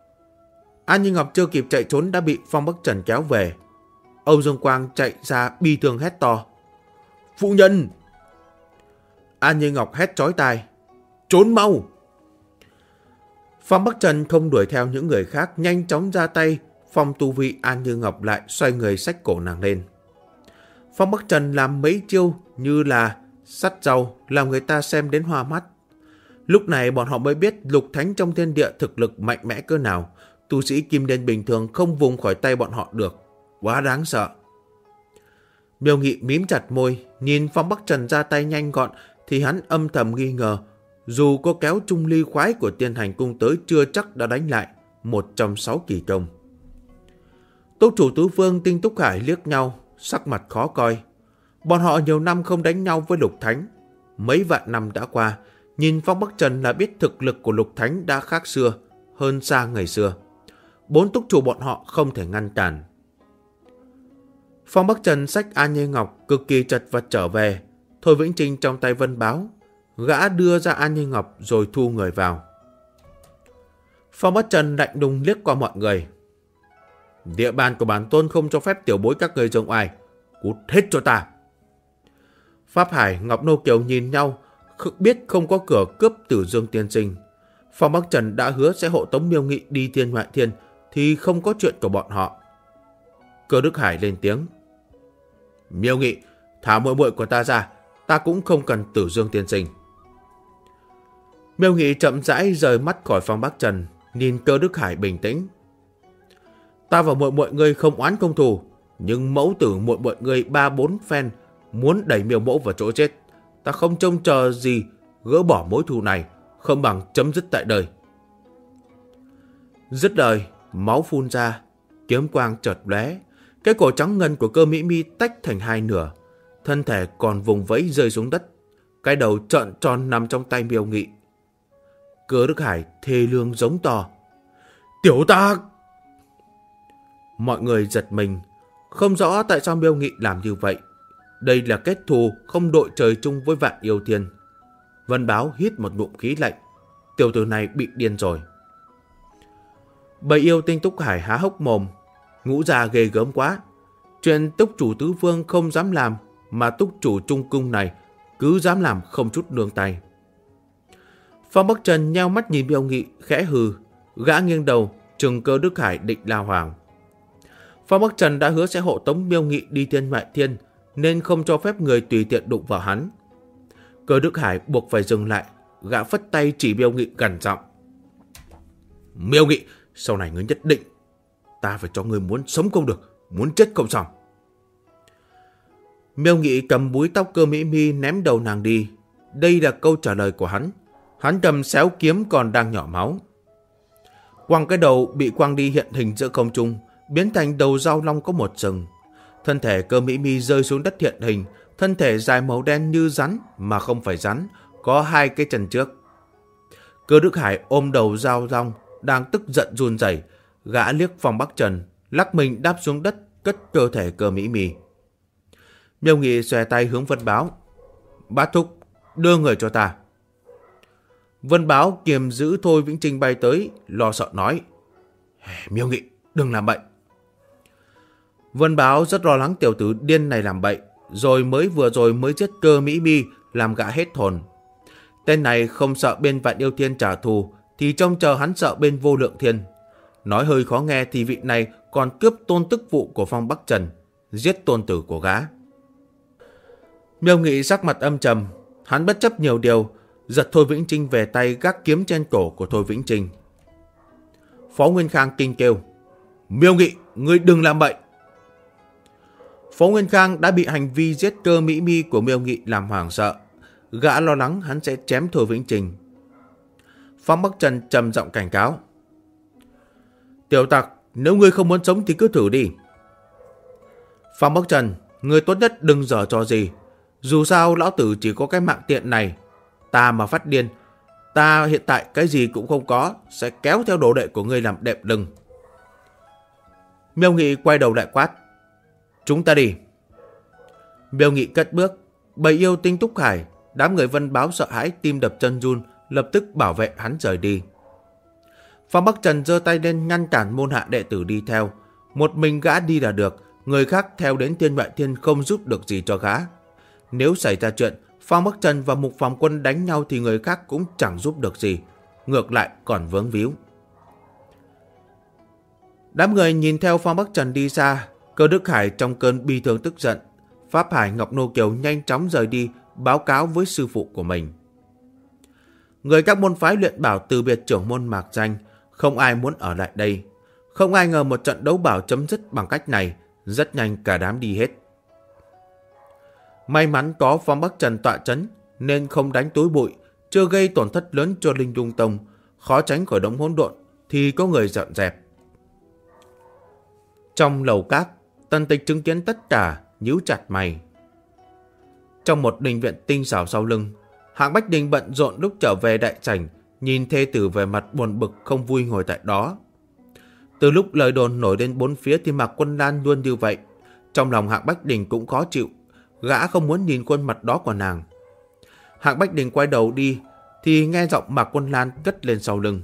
An Như Ngọc chưa kịp chạy trốn đã bị Phong Bắc Trần kéo về. Âu Dương Quang chạy ra bi thương hét to. Phụ nhân! An Như Ngọc hét chói tai. Trốn mau! Phong Bắc Trần không đuổi theo những người khác, nhanh chóng ra tay. Phong tu vi An Như Ngọc lại xoay người xách cổ nàng lên. Phong Bắc Trần làm mấy chiêu như là sắt rau, làm người ta xem đến hoa mắt. Lúc này bọn họ mới biết Lục Thánh trong thiên địa thực lực mạnh mẽ cỡ nào. Tu sĩ kim đen bình thường không vùng khỏi tay bọn họ được. Quá đáng sợ. Miêu Nghị mím chặt môi, nhìn Phong Bắc Trần ra tay nhanh gọn thì hắn âm thầm nghi ngờ. Dù có kéo Trung Ly Khoái của Tiên Hành Cung tới chưa chắc đã đánh lại một trong 6 kỳ công. Túc chủ tứ phương Tinh Túc Hải liếc nhau, sắc mặt khó coi. Bọn họ nhiều năm không đánh nhau với Lục Thánh. Mấy vạn năm đã qua, nhìn Phong Bắc Trần là biết thực lực của Lục Thánh đã khác xưa, hơn xa ngày xưa. 4 túc chủ bọn họ không thể ngăn cản. Phong Bắc Trần xách An Như Ngọc cực kỳ chật vật trở về. Thôi Vĩnh Trinh trong tay vân báo. Gã đưa ra An Như Ngọc rồi thu người vào. Phong Bắc Trần lạnh lùng liếc qua mọi người. Địa bàn của bản tôn không cho phép tiểu bối các người rông oai. Cút hết cho ta. Pháp Hải, Ngọc Nô Kiều nhìn nhau, biết không có cửa cướp Tử Dương tiên sinh. Phong Bắc Trần đã hứa sẽ hộ tống Miêu Nghị đi Thiên Ngoại Thiên thì không có chuyện của bọn họ. Cơ Đức Hải lên tiếng. Miêu Nghị, thả muội muội của ta ra, ta cũng không cần Tử Dương tiên sinh. Miêu Nghị chậm rãi rời mắt khỏi Phong Bắc Trần, nhìn Cơ Đức Hải bình tĩnh. Ta và muội muội ngươi không oán không thù, nhưng mẫu tử muội muội ngươi 3-4 phen muốn đẩy Miêu mẫu vào chỗ chết, ta không trông chờ gì gỡ bỏ mối thù này, không bằng chấm dứt tại đời. Dứt lời, máu phun ra, kiếm quang chợt lóe, cái cổ trắng ngần của Cơ Mỹ Mi tách thành hai nửa, thân thể còn vùng vẫy rơi xuống đất, cái đầu trợn tròn nằm trong tay Miêu Nghị. Cơ Đức Hải thê lương giống to. Tiểu ta! Mọi người giật mình, không rõ tại sao Miêu Nghị làm như vậy. Đây là kết thù không đội trời chung với Vạn Yêu Thiên. Vân Báo hít một ngụm khí lạnh. Tiểu tử này bị điên rồi. Bầy yêu Tinh Túc Hải há hốc mồm. Ngũ già ghê gớm quá. Chuyện túc chủ tứ phương không dám làm, mà túc chủ trung cung này cứ dám làm không chút nương tay. Phong Bắc Trần nheo mắt nhìn Miêu Nghị khẽ hừ. Gã nghiêng đầu trừng Cơ Đức Hải định lao hoàng. Phong Bắc Trần đã hứa sẽ hộ tống Miêu Nghị đi Thiên Ngoại Thiên, nên không cho phép người tùy tiện đụng vào hắn. Cơ Đức Hải buộc phải dừng lại. Gã phất tay chỉ Miêu Nghị gằn giọng. Miêu Nghị, sau này ngươi nhất định ta phải cho ngươi muốn sống không được, muốn chết không xong. Miêu Nghị cầm búi tóc Cơ Mỹ Mi ném đầu nàng đi. Đây là câu trả lời của hắn. Hắn cầm xéo kiếm còn đang nhỏ máu. Quăng cái đầu bị quăng đi hiện hình giữa không trung, biến thành đầu dao long có một sừng. Thân thể Cơ Mỹ Mi rơi xuống đất hiện hình, thân thể dài màu đen như rắn mà không phải rắn, có 2 cái chân trước. Cơ Đức Hải ôm đầu dao long, đang tức giận run rẩy. Gã liếc Phong Bắc Trần, lắc mình đáp xuống đất, cất cơ thể Cơ Mỹ Mi. Miêu Nghị xòe tay hướng Vân Báo. Bát thúc, đưa người cho ta. Vân Báo kiềm giữ Thôi Vĩnh Trinh bay tới, lo sợ nói. Miêu Nghị, đừng làm bậy. Vân Báo rất lo lắng tiểu tử điên này làm bậy, vừa rồi mới giết Cơ Mỹ Mi làm gã hết hồn. Tên này không sợ bên Vạn Yêu Thiên trả thù thì trông chờ hắn sợ bên Vô Lượng Thiên. Nói hơi khó nghe thì vị này còn cướp tôn tức vụ của Phong Bắc Trần, giết tôn tử của gã. Miêu Nghị sắc mặt âm trầm, hắn bất chấp nhiều điều, giật Thôi Vĩnh Trinh về tay gác kiếm trên cổ của Thôi Vĩnh Trinh. Phó Nguyên Khang kinh kêu, Miêu Nghị, ngươi đừng làm bậy. Phó Nguyên Khang đã bị hành vi giết Cơ Mỹ Mi của Miêu Nghị làm hoảng sợ, gã lo lắng hắn sẽ chém Thôi Vĩnh Trinh. Phong Bắc Trần trầm giọng cảnh cáo, tiểu tặc, nếu ngươi không muốn sống thì cứ thử đi. Phong Bắc Trần, ngươi tốt nhất đừng giở trò gì. Dù sao lão tử chỉ có cái mạng tiện này. Ta mà phát điên, ta hiện tại cái gì cũng không có, sẽ kéo theo đồ đệ của ngươi làm đệm lưng. Miêu Nghị quay đầu lại quát, chúng ta đi. Miêu Nghị cất bước, bầy yêu tinh Túc Hải, đám người Vân Báo sợ hãi tim đập chân run, lập tức bảo vệ hắn rời đi. Phong Bắc Trần giơ tay lên ngăn cản môn hạ đệ tử đi theo. Một mình gã đi là được, người khác theo đến Thiên Ngoại Thiên không giúp được gì cho gã. Nếu xảy ra chuyện Phong Bắc Trần và Mục Phàm Quân đánh nhau thì người khác cũng chẳng giúp được gì, ngược lại còn vướng víu. Đám người nhìn theo Phong Bắc Trần đi xa, Cơ Đức Hải trong cơn bi thương tức giận. Pháp Hải Ngọc Nô Kiều nhanh chóng rời đi báo cáo với sư phụ của mình. Người các môn phái luyện bảo từ biệt trưởng môn Mạc Danh, không ai muốn ở lại đây. Không ai ngờ một trận đấu bảo chấm dứt bằng cách này, rất nhanh cả đám đi hết. May mắn có Phong Bắc Trần tọa trấn nên không đánh túi bụi, chưa gây tổn thất lớn cho Linh Lung Tông, khó tránh khỏi đống hỗn độn thì có người dọn dẹp. Trong lầu các, Tần Tịch chứng kiến tất cả, nhíu chặt mày. Trong một đình viện tinh xảo sau lưng, Hạng Bách Đình bận rộn lúc trở về đại sảnh, nhìn thê tử về mặt buồn bực không vui ngồi tại đó. Từ lúc lời đồn nổi lên bốn phía thì Mạc Quân Lan luôn như vậy. Trong lòng Hạng Bách Đình cũng khó chịu, gã không muốn nhìn khuôn mặt đó của nàng. Hạng Bách Đình quay đầu đi thì nghe giọng Mạc Quân Lan cất lên sau lưng.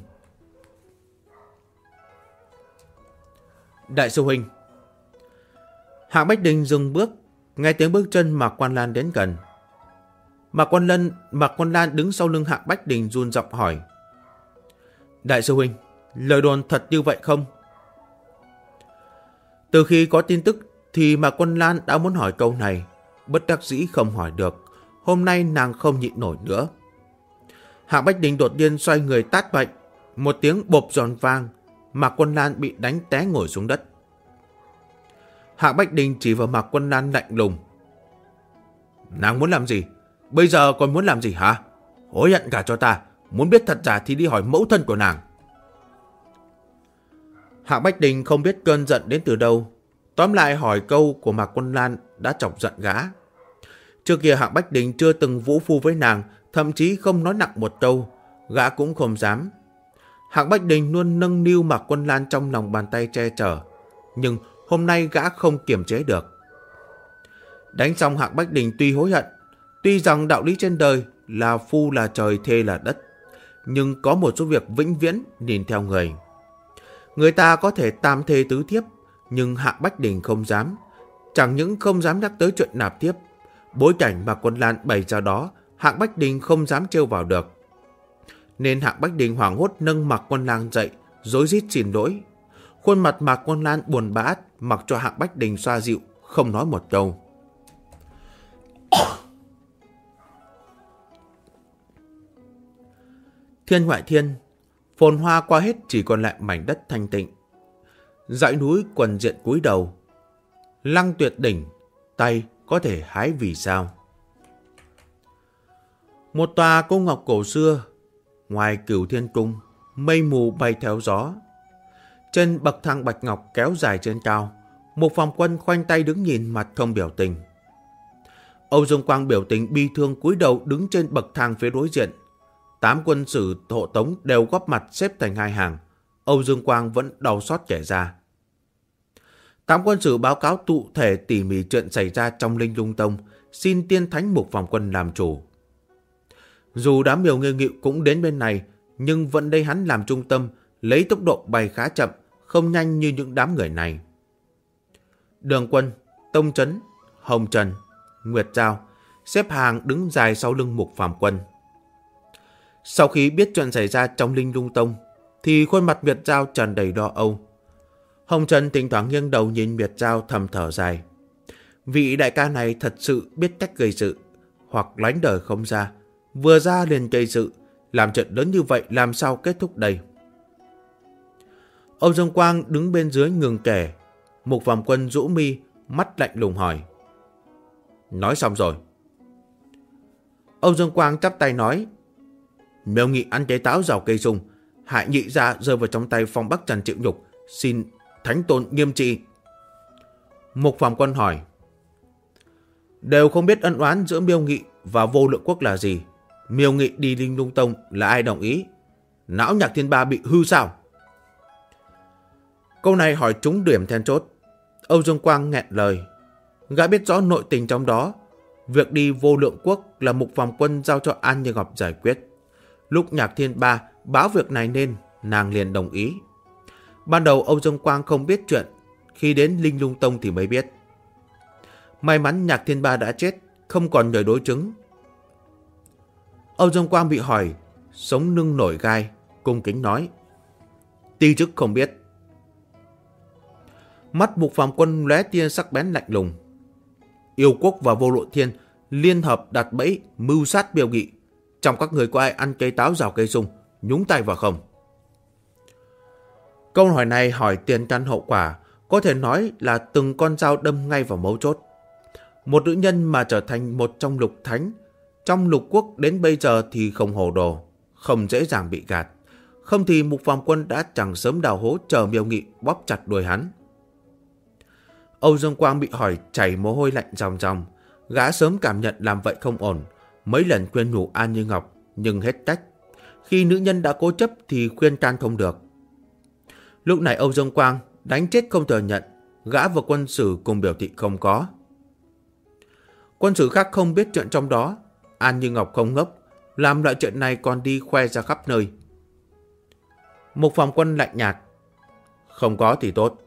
Đại sư huynh. Hạng Bách Đình dừng bước, nghe tiếng bước chân Mạc Quân Lan đến gần. Mạc Quân Lan đứng sau lưng Hạng Bách Đình run giọng hỏi, đại sư huynh, lời đồn thật như vậy không? Từ khi có tin tức thì Mạc Quân Lan đã muốn hỏi câu này, bất đắc dĩ không hỏi được. Hôm nay nàng không nhịn nổi nữa. Hạng Bách Đình đột nhiên xoay người tát mạnh, một tiếng bộp giòn vang, Mạc Quân Lan bị đánh té ngồi xuống đất. Hạng Bách Đình chỉ vào Mạc Quân Lan lạnh lùng, nàng muốn làm gì? Bây giờ còn muốn làm gì hả? Hối hận cả cho ta, muốn biết thật giả thì đi hỏi mẫu thân của nàng. Hạng Bách Đình không biết cơn giận đến từ đâu. Tóm lại hỏi câu của Mạc Quân Lan đã chọc giận gã. Trước kia Hạng Bách Đình chưa từng vũ phu với nàng, thậm chí không nói nặng một câu, gã cũng không dám. Hạng Bách Đình luôn nâng niu Mạc Quân Lan trong lòng bàn tay che chở, nhưng hôm nay gã không kiềm chế được. Đánh xong Hạng Bách Đình tuy hối hận, tuy rằng đạo lý trên đời là phu là trời thê là đất, nhưng có một số việc vĩnh viễn nhìn theo người. Người ta có thể tam thê tứ thiếp, nhưng Hạng Bách Đình không dám. Chẳng những không dám nhắc tới chuyện nạp thiếp, bối cảnh mà Quân Lan bày ra đó, Hạng Bách Đình không dám trêu vào được. Nên Hạng Bách Đình hoảng hốt nâng Mạc Quân Lan dậy, rối rít xin lỗi. Khuôn mặt Mạc Quân Lan buồn bã, mặc cho Hạng Bách Đình xoa dịu, không nói một câu. Thiên Ngoại Thiên, phồn hoa qua hết chỉ còn lại mảnh đất thanh tịnh. Dãy núi quần diện cúi đầu, Lăng Tuyệt đỉnh, tay có thể hái vì sao. Một tòa cung ngọc cổ xưa, ngoài Cửu Thiên Cung, mây mù bay theo gió. Trên bậc thang bạch ngọc kéo dài trên cao, Mục Phàm Quân khoanh tay đứng nhìn, mặt không biểu tình. Âu Dương Quang biểu tình bi thương cúi đầu đứng trên bậc thang phía đối diện. 8 quân sử hộ tống đều góp mặt xếp thành hai hàng. Âu Dương Quang vẫn đau xót kể ra. 8 quân sử báo cáo cụ thể tỉ mỉ chuyện xảy ra trong Linh Lung Tông, xin tiên thánh Mục Phàm Quân làm chủ. Dù đám Miêu Nghê Nghịu cũng đến bên này, nhưng vẫn đây hắn làm trung tâm, lấy tốc độ bay khá chậm, không nhanh như những đám người này. Đường Quân, Tông Chấn, Hồng Trần, Nguyệt Giao xếp hàng đứng dài sau lưng Mục Phàm Quân. Sau khi biết chuyện xảy ra trong Linh Lung Tông, thì khuôn mặt Nguyệt Giao tràn đầy lo âu. Hồng Trần thỉnh thoảng nghiêng đầu nhìn Nguyệt Giao thầm thở dài. Vị đại ca này thật sự biết cách gây sự, hoặc lánh đời không ra, vừa ra liền gây sự, làm trận lớn như vậy làm sao kết thúc đây? Âu Dương Quang đứng bên dưới ngừng kể. Mục Phàm Quân rũ mi, mắt lạnh lùng hỏi. Nói xong rồi. Âu Dương Quang chắp tay nói. Miêu Nghị ăn trái táo rào cây sung, hại nhị gia rơi vào trong tay Phong Bắc Trần chịu nhục, xin thánh tôn nghiêm trị. Mục Phàm Quân hỏi. Đều không biết ân oán giữa Miêu Nghị và Vô Lượng Quốc là gì. Miêu Nghị đi Linh Lung Tông là ai đồng ý? Não Nhạc Thiên Ba bị hư sao? Câu này hỏi trúng điểm then chốt. Âu Dương Quang nghẹn lời. Gã biết rõ nội tình trong đó. Việc đi Vô Lượng Quốc là Mục Phàm Quân giao cho An Như Ngọc giải quyết. Lúc Nhạc Thiên Ba báo việc này nên, nàng liền đồng ý. Ban đầu Âu Dương Quang không biết chuyện, khi đến Linh Lung Tông thì mới biết. May mắn Nhạc Thiên Ba đã chết, không còn người đối chứng. Âu Dương Quang bị hỏi, sống lưng nổi gai, cung kính nói. Ti chức không biết. Mắt Mục Phàm Quân lóe tia sắc bén lạnh lùng. Yêu Quốc và Vô Lộ Thiên liên hợp đặt bẫy mưu sát Miêu Nghị. Trong các người có ai ăn cây táo rào cây sung, nhúng tay vào không? Câu hỏi này hỏi tiền căn hậu quả, có thể nói là từng con dao đâm ngay vào mấu chốt. Một nữ nhân mà trở thành một trong lục thánh, trong lục quốc đến bây giờ thì không hồ đồ, không dễ dàng bị gạt. Không thì Mục Phàm Quân đã chẳng sớm đào hố chờ Miêu Nghị bóp chặt đuôi hắn. Âu Dương Quang bị hỏi chảy mồ hôi lạnh ròng ròng. Gã sớm cảm nhận làm vậy không ổn, mấy lần khuyên nhủ An Như Ngọc nhưng hết cách. Khi nữ nhân đã cố chấp thì khuyên can không được. Lúc này Âu Dương Quang đánh chết không thừa nhận, gã và quân sử cùng biểu thị không có. Quân sử khác không biết chuyện trong đó. An Như Ngọc không ngốc, làm loại chuyện này còn đi khoe ra khắp nơi. Mục Phàm Quân lạnh nhạt. Không có thì tốt.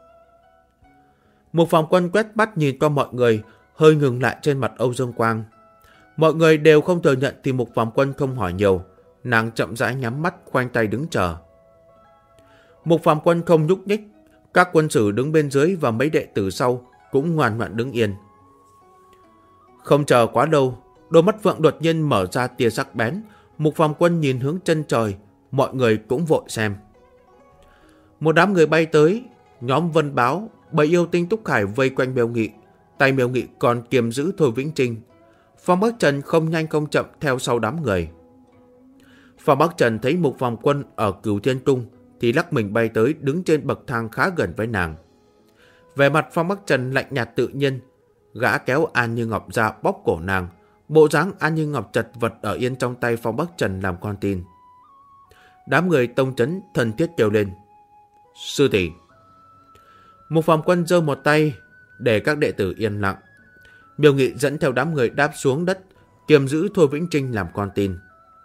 Mục Phàm Quân quét mắt nhìn qua mọi người, hơi ngừng lại trên mặt Âu Dương Quang. Mọi người đều không thừa nhận thì Mục Phàm Quân không hỏi nhiều. Nàng chậm rãi nhắm mắt khoanh tay đứng chờ. Mục Phàm Quân không nhúc nhích. Các quân sử đứng bên dưới và mấy đệ tử sau cũng ngoan ngoãn đứng yên. Không chờ quá lâu, đôi mắt Phượng đột nhiên mở ra tia sắc bén. Mục Phàm Quân nhìn hướng chân trời, mọi người cũng vội xem. Một đám người bay tới, nhóm Vân Báo, 7 yêu tinh Túc Khải vây quanh Miêu Nghị. Tay Miêu Nghị còn kiềm giữ Thôi Vĩnh Trinh. Phong Bắc Trần không nhanh không chậm theo sau đám người. Phong Bắc Trần thấy Mục Phàm Quân ở Cửu Thiên Cung thì lắc mình bay tới đứng trên bậc thang khá gần với nàng. Vẻ mặt Phong Bắc Trần lạnh nhạt tự nhiên, gã kéo An Như Ngọc ra bóp cổ nàng. Bộ dáng An Như Ngọc chật vật ở yên trong tay Phong Bắc Trần làm con tin. Đám người Tông Chấn thân thiết kêu lên. Sư tỷ. Mục Phàm Quân giơ một tay để các đệ tử yên lặng. Miêu Nghị dẫn theo đám người đáp xuống đất, kiềm giữ Thôi Vĩnh Trinh làm con tin.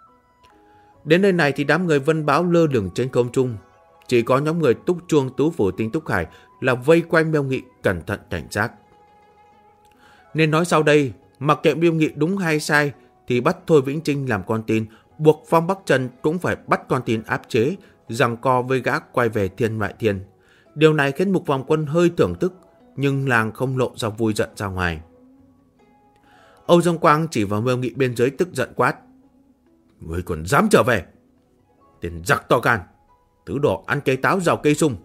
Đến nơi này thì đám người Vân Báo lơ lửng trên không trung. Chỉ có nhóm người Túc Chuông Tú Phủ Tinh Túc Hải là vây quanh Miêu Nghị cẩn thận cảnh giác. Nên nói sau đây, mặc kệ Miêu Nghị đúng hay sai thì bắt Thôi Vĩnh Trinh làm con tin, buộc Phong Bắc Trần cũng phải bắt con tin áp chế, giằng co với gã quay về Thiên Ngoại Thiên. Điều này khiến Mục Phàm Quân hơi thưởng thức, nhưng làng không lộ ra vui giận ra ngoài. Âu Dương Quang chỉ vào Miêu Nghị bên dưới tức giận quát. Ngươi còn dám trở về? Tên giặc to gan, thứ đồ ăn cây táo rào cây sung.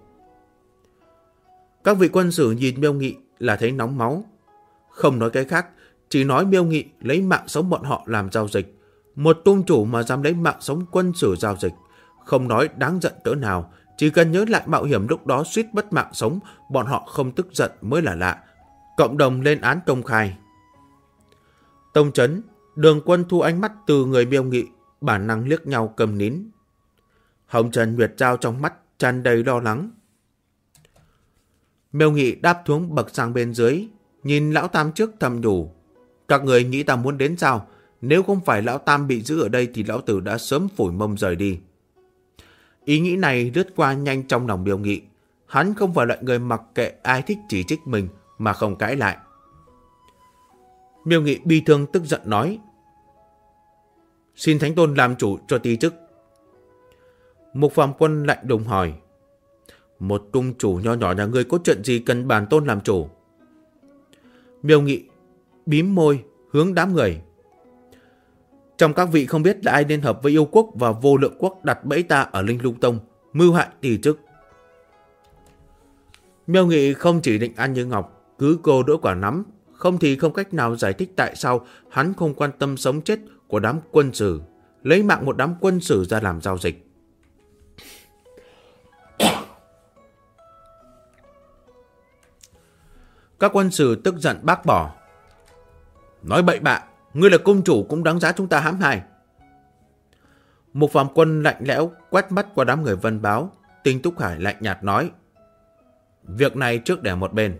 Các vị quân sử nhìn Miêu Nghị là thấy nóng máu. Không nói cái khác, chỉ nói Miêu Nghị lấy mạng sống bọn họ làm giao dịch. Một tôn chủ mà dám lấy mạng sống quân sử giao dịch, không nói đáng giận cỡ nào. Chỉ cần nhớ lại mạo hiểm lúc đó suýt mất mạng sống, bọn họ không tức giận mới là lạ. Cộng đồng lên án công khai. Tông Chấn, Đường Quân thu ánh mắt từ người Miêu Nghị, bản năng liếc nhau cầm nín. Hồng Trần, Nguyệt Giao trong mắt tràn đầy lo lắng. Miêu Nghị đáp xuống bậc sang bên dưới, nhìn Lão Tam trước thầm nhủ. Các người nghĩ ta muốn đến sao? Nếu không phải Lão Tam bị giữ ở đây thì Lão Tử đã sớm phủi mông rời đi. Ý nghĩ này lướt qua nhanh trong lòng Miêu Nghị. hắn không phải loại người mặc kệ ai thích chỉ trích mình mà không cãi lại. Miêu Nghị bi thương tức giận nói: xin Thánh Tôn làm chủ cho ti chức. Mục Phàm Quân lạnh lùng hỏi: một cung chủ nho nhỏ nhà ngươi có chuyện gì cần bản tôn làm chủ? Miêu Nghị bím môi hướng đám người: trong các vị không biết là ai liên hợp với Yêu Quốc và Vô Lượng Quốc đặt bẫy ta ở Linh Lung Tông, mưu hại ti chức. Miêu Nghị không chỉ định An Như Ngọc cứ cô đỡ quả nắm, không thì không cách nào giải thích tại sao hắn không quan tâm sống chết của đám quân sử, lấy mạng một đám quân sử ra làm giao dịch. Các quân sử tức giận bác bỏ: nói bậy bạ, ngươi là công chủ cũng đáng giá chúng ta hãm hại. Mục Phàm Quân lạnh lẽo quét mắt qua đám người Vân Báo. Tinh Túc Hải lạnh nhạt nói: việc này trước để một bên.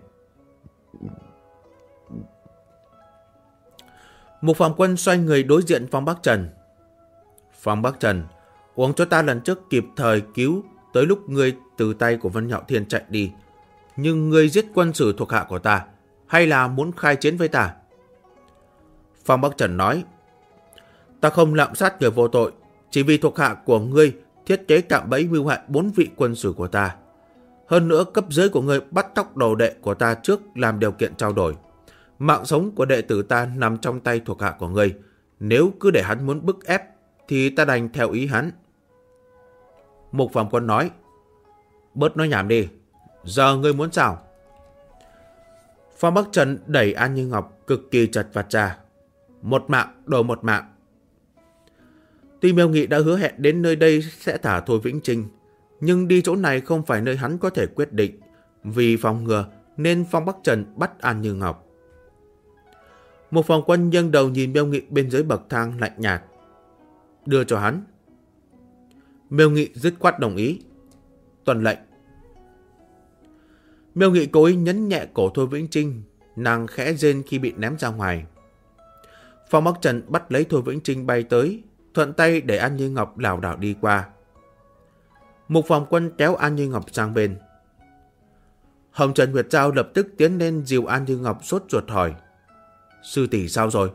Mục Phàm Quân xoay người đối diện Phong Bắc Trần: Phong Bắc Trần, uống cho ta lần trước kịp thời cứu tới lúc ngươi từ tay của Vân Nhạo Thiên chạy đi, nhưng ngươi giết quân sử thuộc hạ của ta, hay là muốn khai chiến với ta? Phong Bắc Trần nói: ta không lạm sát người vô tội, chỉ vì thuộc hạ của ngươi thiết kế cạm bẫy mưu hại 4 vị quân sử của ta. Hơn nữa cấp dưới của ngươi bắt cóc đồ đệ của ta trước làm điều kiện trao đổi. Mạng sống của đệ tử ta nằm trong tay thuộc hạ của ngươi, nếu cứ để hắn muốn bức ép thì ta đành theo ý hắn. Mục Phàm Quân nói: bớt nói nhảm đi, giờ ngươi muốn sao? Phong Bắc Trần đẩy An Như Ngọc cực kỳ chật vật ra: một mạng đổi một mạng. Tuy Miêu Nghị đã hứa hẹn đến nơi đây sẽ thả Thôi Vĩnh Trinh, nhưng đi chỗ này không phải nơi hắn có thể quyết định. Vì phòng ngừa nên Phong Bắc Trần bắt An Như Ngọc. Một Phòng Quân dâng đầu nhìn Miêu Nghị bên dưới bậc thang lạnh nhạt: đưa cho hắn. Miêu Nghị dứt khoát đồng ý: tuân lệnh. Miêu Nghị cố ý nhấn nhẹ cổ Thôi Vĩnh Trinh, nàng khẽ rên khi bị ném ra ngoài. Phong Bắc Trần bắt lấy Thôi Vĩnh Trinh bay tới, thuận tay để An Như Ngọc lảo đảo đi qua. Mục Phàm Quân kéo An Như Ngọc sang bên. Hồng Trần Huyệt Giao lập tức tiến lên dìu An Như Ngọc sốt ruột hỏi: sư tỷ sao rồi?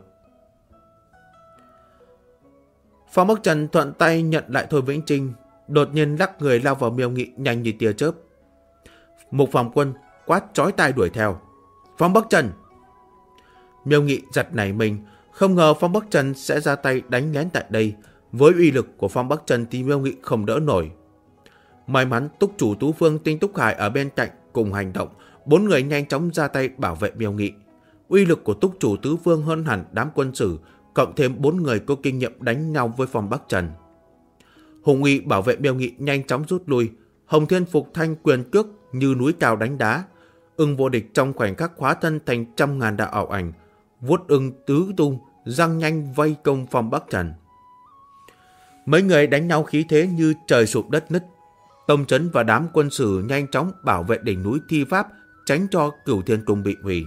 Phong Bắc Trần thuận tay nhận lại Thôi Vĩnh Trinh, đột nhiên lắc người lao vào Miêu Nghị nhanh như tia chớp. Mục Phàm Quân quát chói tai đuổi theo: Phong Bắc Trần! Miêu Nghị giật nảy mình, không ngờ Phong Bắc Trần sẽ ra tay đánh lén tại đây. Với uy lực của Phong Bắc Trần thì Miêu Nghị không đỡ nổi. May mắn túc chủ Tú Phương, Tinh Túc Hải ở bên cạnh cùng hành động, 4 người nhanh chóng ra tay bảo vệ Miêu Nghị. Uy lực của túc chủ Tứ Phương hơn hẳn đám quân sử, cộng thêm 4 người có kinh nghiệm đánh nhau với Phong Bắc Trần. Hùng uy bảo vệ Miêu Nghị nhanh chóng rút lui. Hồng Thiên Phục Thanh quyền cước như núi cao đánh đá. Ưng Vô Địch trong khoảnh khắc hóa thân thành trăm ngàn đạo ảo ảnh, vuốt ưng tứ tung, răng nhanh vây công Phong Bắc Trần. Mấy người đánh nhau khí thế như trời sụp đất nứt. Tông Trấn và đám quân sử nhanh chóng bảo vệ đỉnh núi thi pháp, tránh cho Cửu Thiên Cung bị hủy.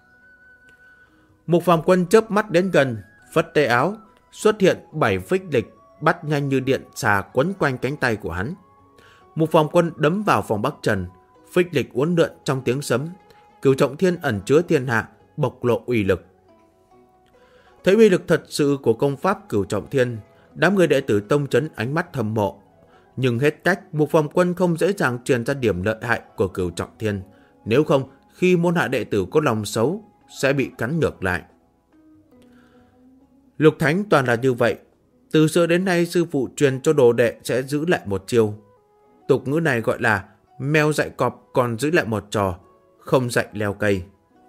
Mục Phàm Quân chớp mắt đến gần, phất tay áo, xuất hiện 7 phích lịch bắt nhanh như điện xà quấn quanh cánh tay của hắn. Mục Phàm Quân đấm vào Phong Bắc Trần, phích lịch uốn lượn trong tiếng sấm. Cửu Trọng Thiên ẩn chứa thiên hạ, bộc lộ uy lực. Thấy uy lực thật sự của công pháp Cửu Trọng Thiên, đám người đệ tử Tông Trấn ánh mắt thầm mộ. Nhưng hết cách, Mục Phàm Quân không dễ dàng truyền ra điểm lợi hại của Cửu Trọng Thiên. Nếu không, khi môn hạ đệ tử có lòng xấu, sẽ bị cắn ngược lại. Lục Thánh toàn là như vậy. Từ xưa đến nay sư phụ truyền cho đồ đệ sẽ giữ lại một chiêu. Tục ngữ này gọi là mèo dạy cọp còn giữ lại một trò, không dạy leo cây.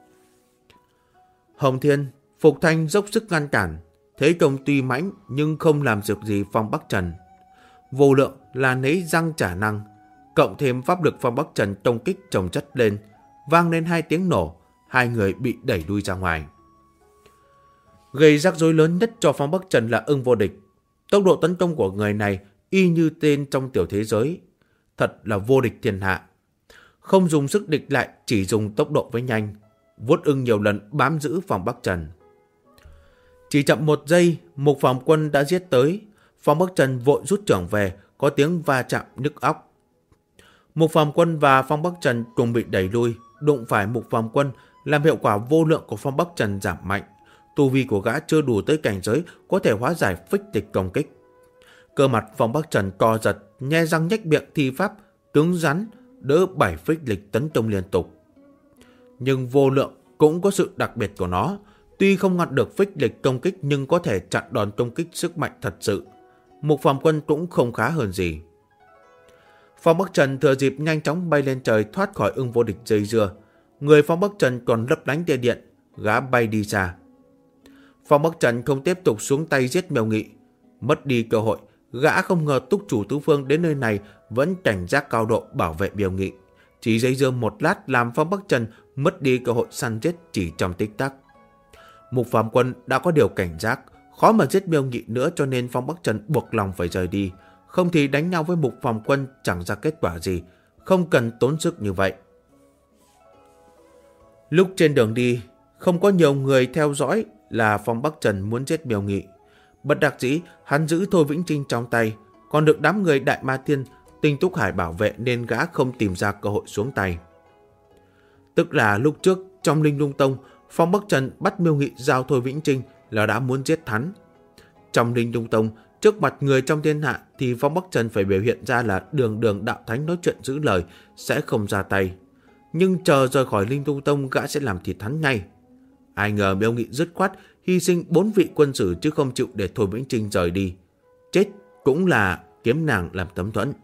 Hồng Thiên, Phục Thanh dốc sức ngăn cản. Thế công tuy mãnh nhưng không làm được gì Phong Bắc Trần. Vô Lượng là nấy răng trả năng, cộng thêm pháp lực Phong Bắc Trần công kích chồng chất lên, vang lên 2 tiếng nổ, 2 người bị đẩy lui ra ngoài. Gây rắc rối lớn nhất cho Phong Bắc Trần là Ưng Vô Địch. Tốc độ tấn công của người này y như tên trong tiểu thế giới, thật là vô địch thiên hạ. Không dùng sức địch lại, chỉ dùng tốc độ với nhanh, vuốt ưng nhiều lần bám giữ Phong Bắc Trần. Chỉ chậm 1 giây, Mục Phàm Quân đã giết tới. Phong Bắc Trần vội rút trưởng về, có tiếng va chạm nhức óc. Mục Phàm Quân và Phong Bắc Trần cùng bị đẩy lui, đụng phải Mục Phàm Quân làm hiệu quả vô lượng của Phong Bắc Trần giảm mạnh. Tu vi của gã chưa đủ tới cảnh giới có thể hóa giải phích lịch công kích. Cơ mặt Phong Bắc Trần co giật, nhe răng nhếch miệng thi pháp, cứng rắn, đỡ 7 phích lịch tấn công liên tục. Nhưng vô lượng cũng có sự đặc biệt của nó. Tuy không ngăn được phích lịch công kích nhưng có thể chặn đòn công kích sức mạnh thật sự. Mục Phàm Quân cũng không khá hơn gì. Phong Bắc Trần thừa dịp nhanh chóng bay lên trời thoát khỏi Ưng Vô Địch dây dưa. Người Phong Bắc Trần còn lấp lánh tia điện, gã bay đi xa. Phong Bắc Trần không tiếp tục xuống tay giết Miêu Nghị. Mất đi cơ hội, gã không ngờ túc chủ tứ phương đến nơi này vẫn cảnh giác cao độ bảo vệ Miêu Nghị. Chỉ dây dưa một lát làm Phong Bắc Trần mất đi cơ hội săn giết chỉ trong tích tắc. Mục Phàm Quân đã có điều cảnh giác, khó mà giết Miêu Nghị nữa cho nên Phong Bắc Trần buộc lòng phải rời đi. Không thì đánh nhau với Mục Phàm Quân chẳng ra kết quả gì, không cần tốn sức như vậy. Lúc trên đường đi, không có nhiều người theo dõi là Phong Bắc Trần muốn giết Miêu Nghị. Bất đắc dĩ, hắn giữ Thôi Vĩnh Trinh trong tay, còn được đám người Đại Ma Thiên, Tinh Túc Hải bảo vệ nên gã không tìm ra cơ hội xuống tay. Tức là lúc trước trong Linh Lung Tông, Phong Bắc Trần bắt Miêu Nghị giao Thôi Vĩnh Trinh là đã muốn giết hắn. Trong Linh Lung Tông, trước mặt người trong thiên hạ thì Phong Bắc Trần phải biểu hiện ra là đường đường đạo thánh nói chuyện giữ lời, sẽ không ra tay. Nhưng chờ rời khỏi Linh Lung Tông gã sẽ làm thịt hắn ngay. Ai ngờ Miêu Nghị dứt khoát hy sinh 4 vị quân sử chứ không chịu để Thôi Vĩnh Trinh rời đi. Chết cũng là kiếm nàng làm tấm thuẫn.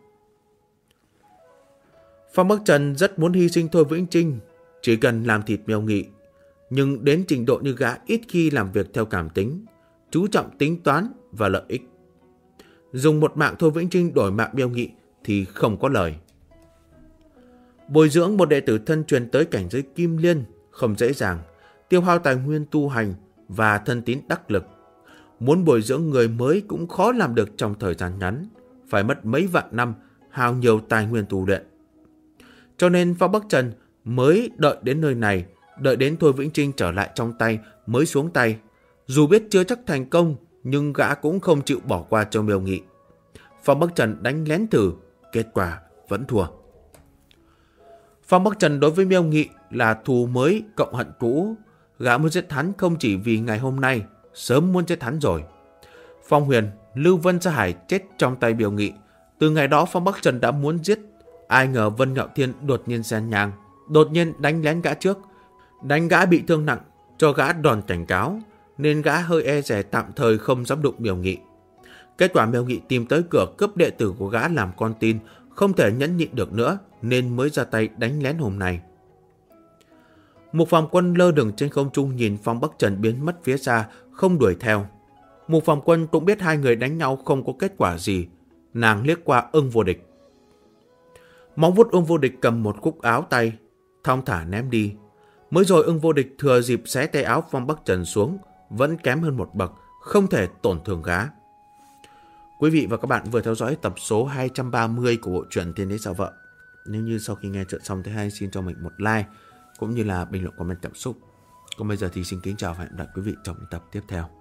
Phong Bắc Trần rất muốn hy sinh Thôi Vĩnh Trinh, chỉ cần làm thịt Miêu Nghị. Nhưng đến trình độ như gã ít khi làm việc theo cảm tính, chú trọng tính toán và lợi ích. Dùng một mạng Thôi Vĩnh Trinh đổi mạng Miêu Nghị thì không có lời. Bồi dưỡng một đệ tử thân truyền tới cảnh giới Kim Liên không dễ dàng, tiêu hao tài nguyên tu hành và thân tín đắc lực. Muốn bồi dưỡng người mới cũng khó làm được trong thời gian ngắn, phải mất mấy vạn năm, hao nhiều tài nguyên tu luyện. Cho nên Phong Bắc Trần mới đợi đến nơi này, đợi đến Thôi Vĩnh Trinh trở lại trong tay mới xuống tay. Dù biết chưa chắc thành công, nhưng gã cũng không chịu bỏ qua cho Miêu Nghị. Phong Bắc Trần đánh lén thử, kết quả vẫn thua. Phong Bắc Trần đối với Miêu Nghị là thù mới cộng hận cũ. Gã muốn giết hắn không chỉ vì ngày hôm nay, sớm muốn giết hắn rồi. Phong Huyền, Lưu Vân Sa Hải chết trong tay Miêu Nghị. Từ ngày đó Phong Bắc Trần đã muốn giết. Ai ngờ Vân Ngạo Thiên đột nhiên xen ngang, đột nhiên đánh lén gã trước. Đánh gã bị thương nặng, cho gã đòn cảnh cáo, nên gã hơi e dè tạm thời không dám đụng Miêu Nghị. Kết quả Miêu Nghị tìm tới cửa cướp đệ tử của gã làm con tin, không thể nhẫn nhịn được nữa nên mới ra tay đánh lén hôm nay. Mục Phàm Quân lơ lửng trên không trung nhìn Phong Bắc Trần biến mất phía xa, không đuổi theo. Mục Phàm Quân cũng biết hai người đánh nhau không có kết quả gì, nàng liếc qua Ưng Vô Địch. Móng vuốt Ưng Vô Địch cầm một cúc áo tay, thong thả ném đi. Mới rồi Ưng Vô Địch thừa dịp xé tay áo Phong Bắc Trần xuống, vẫn kém hơn một bậc, không thể tổn thương gã. Quý vị và các bạn vừa theo dõi tập số 230 của bộ truyện Tiên Đế Sợ Vợ. Nếu như sau khi nghe chuyện xong thấy hay, xin cho mình một like cũng như là bình luận comment cảm xúc. Còn bây giờ thì xin kính chào và hẹn gặp lại quý vị trong tập tiếp theo.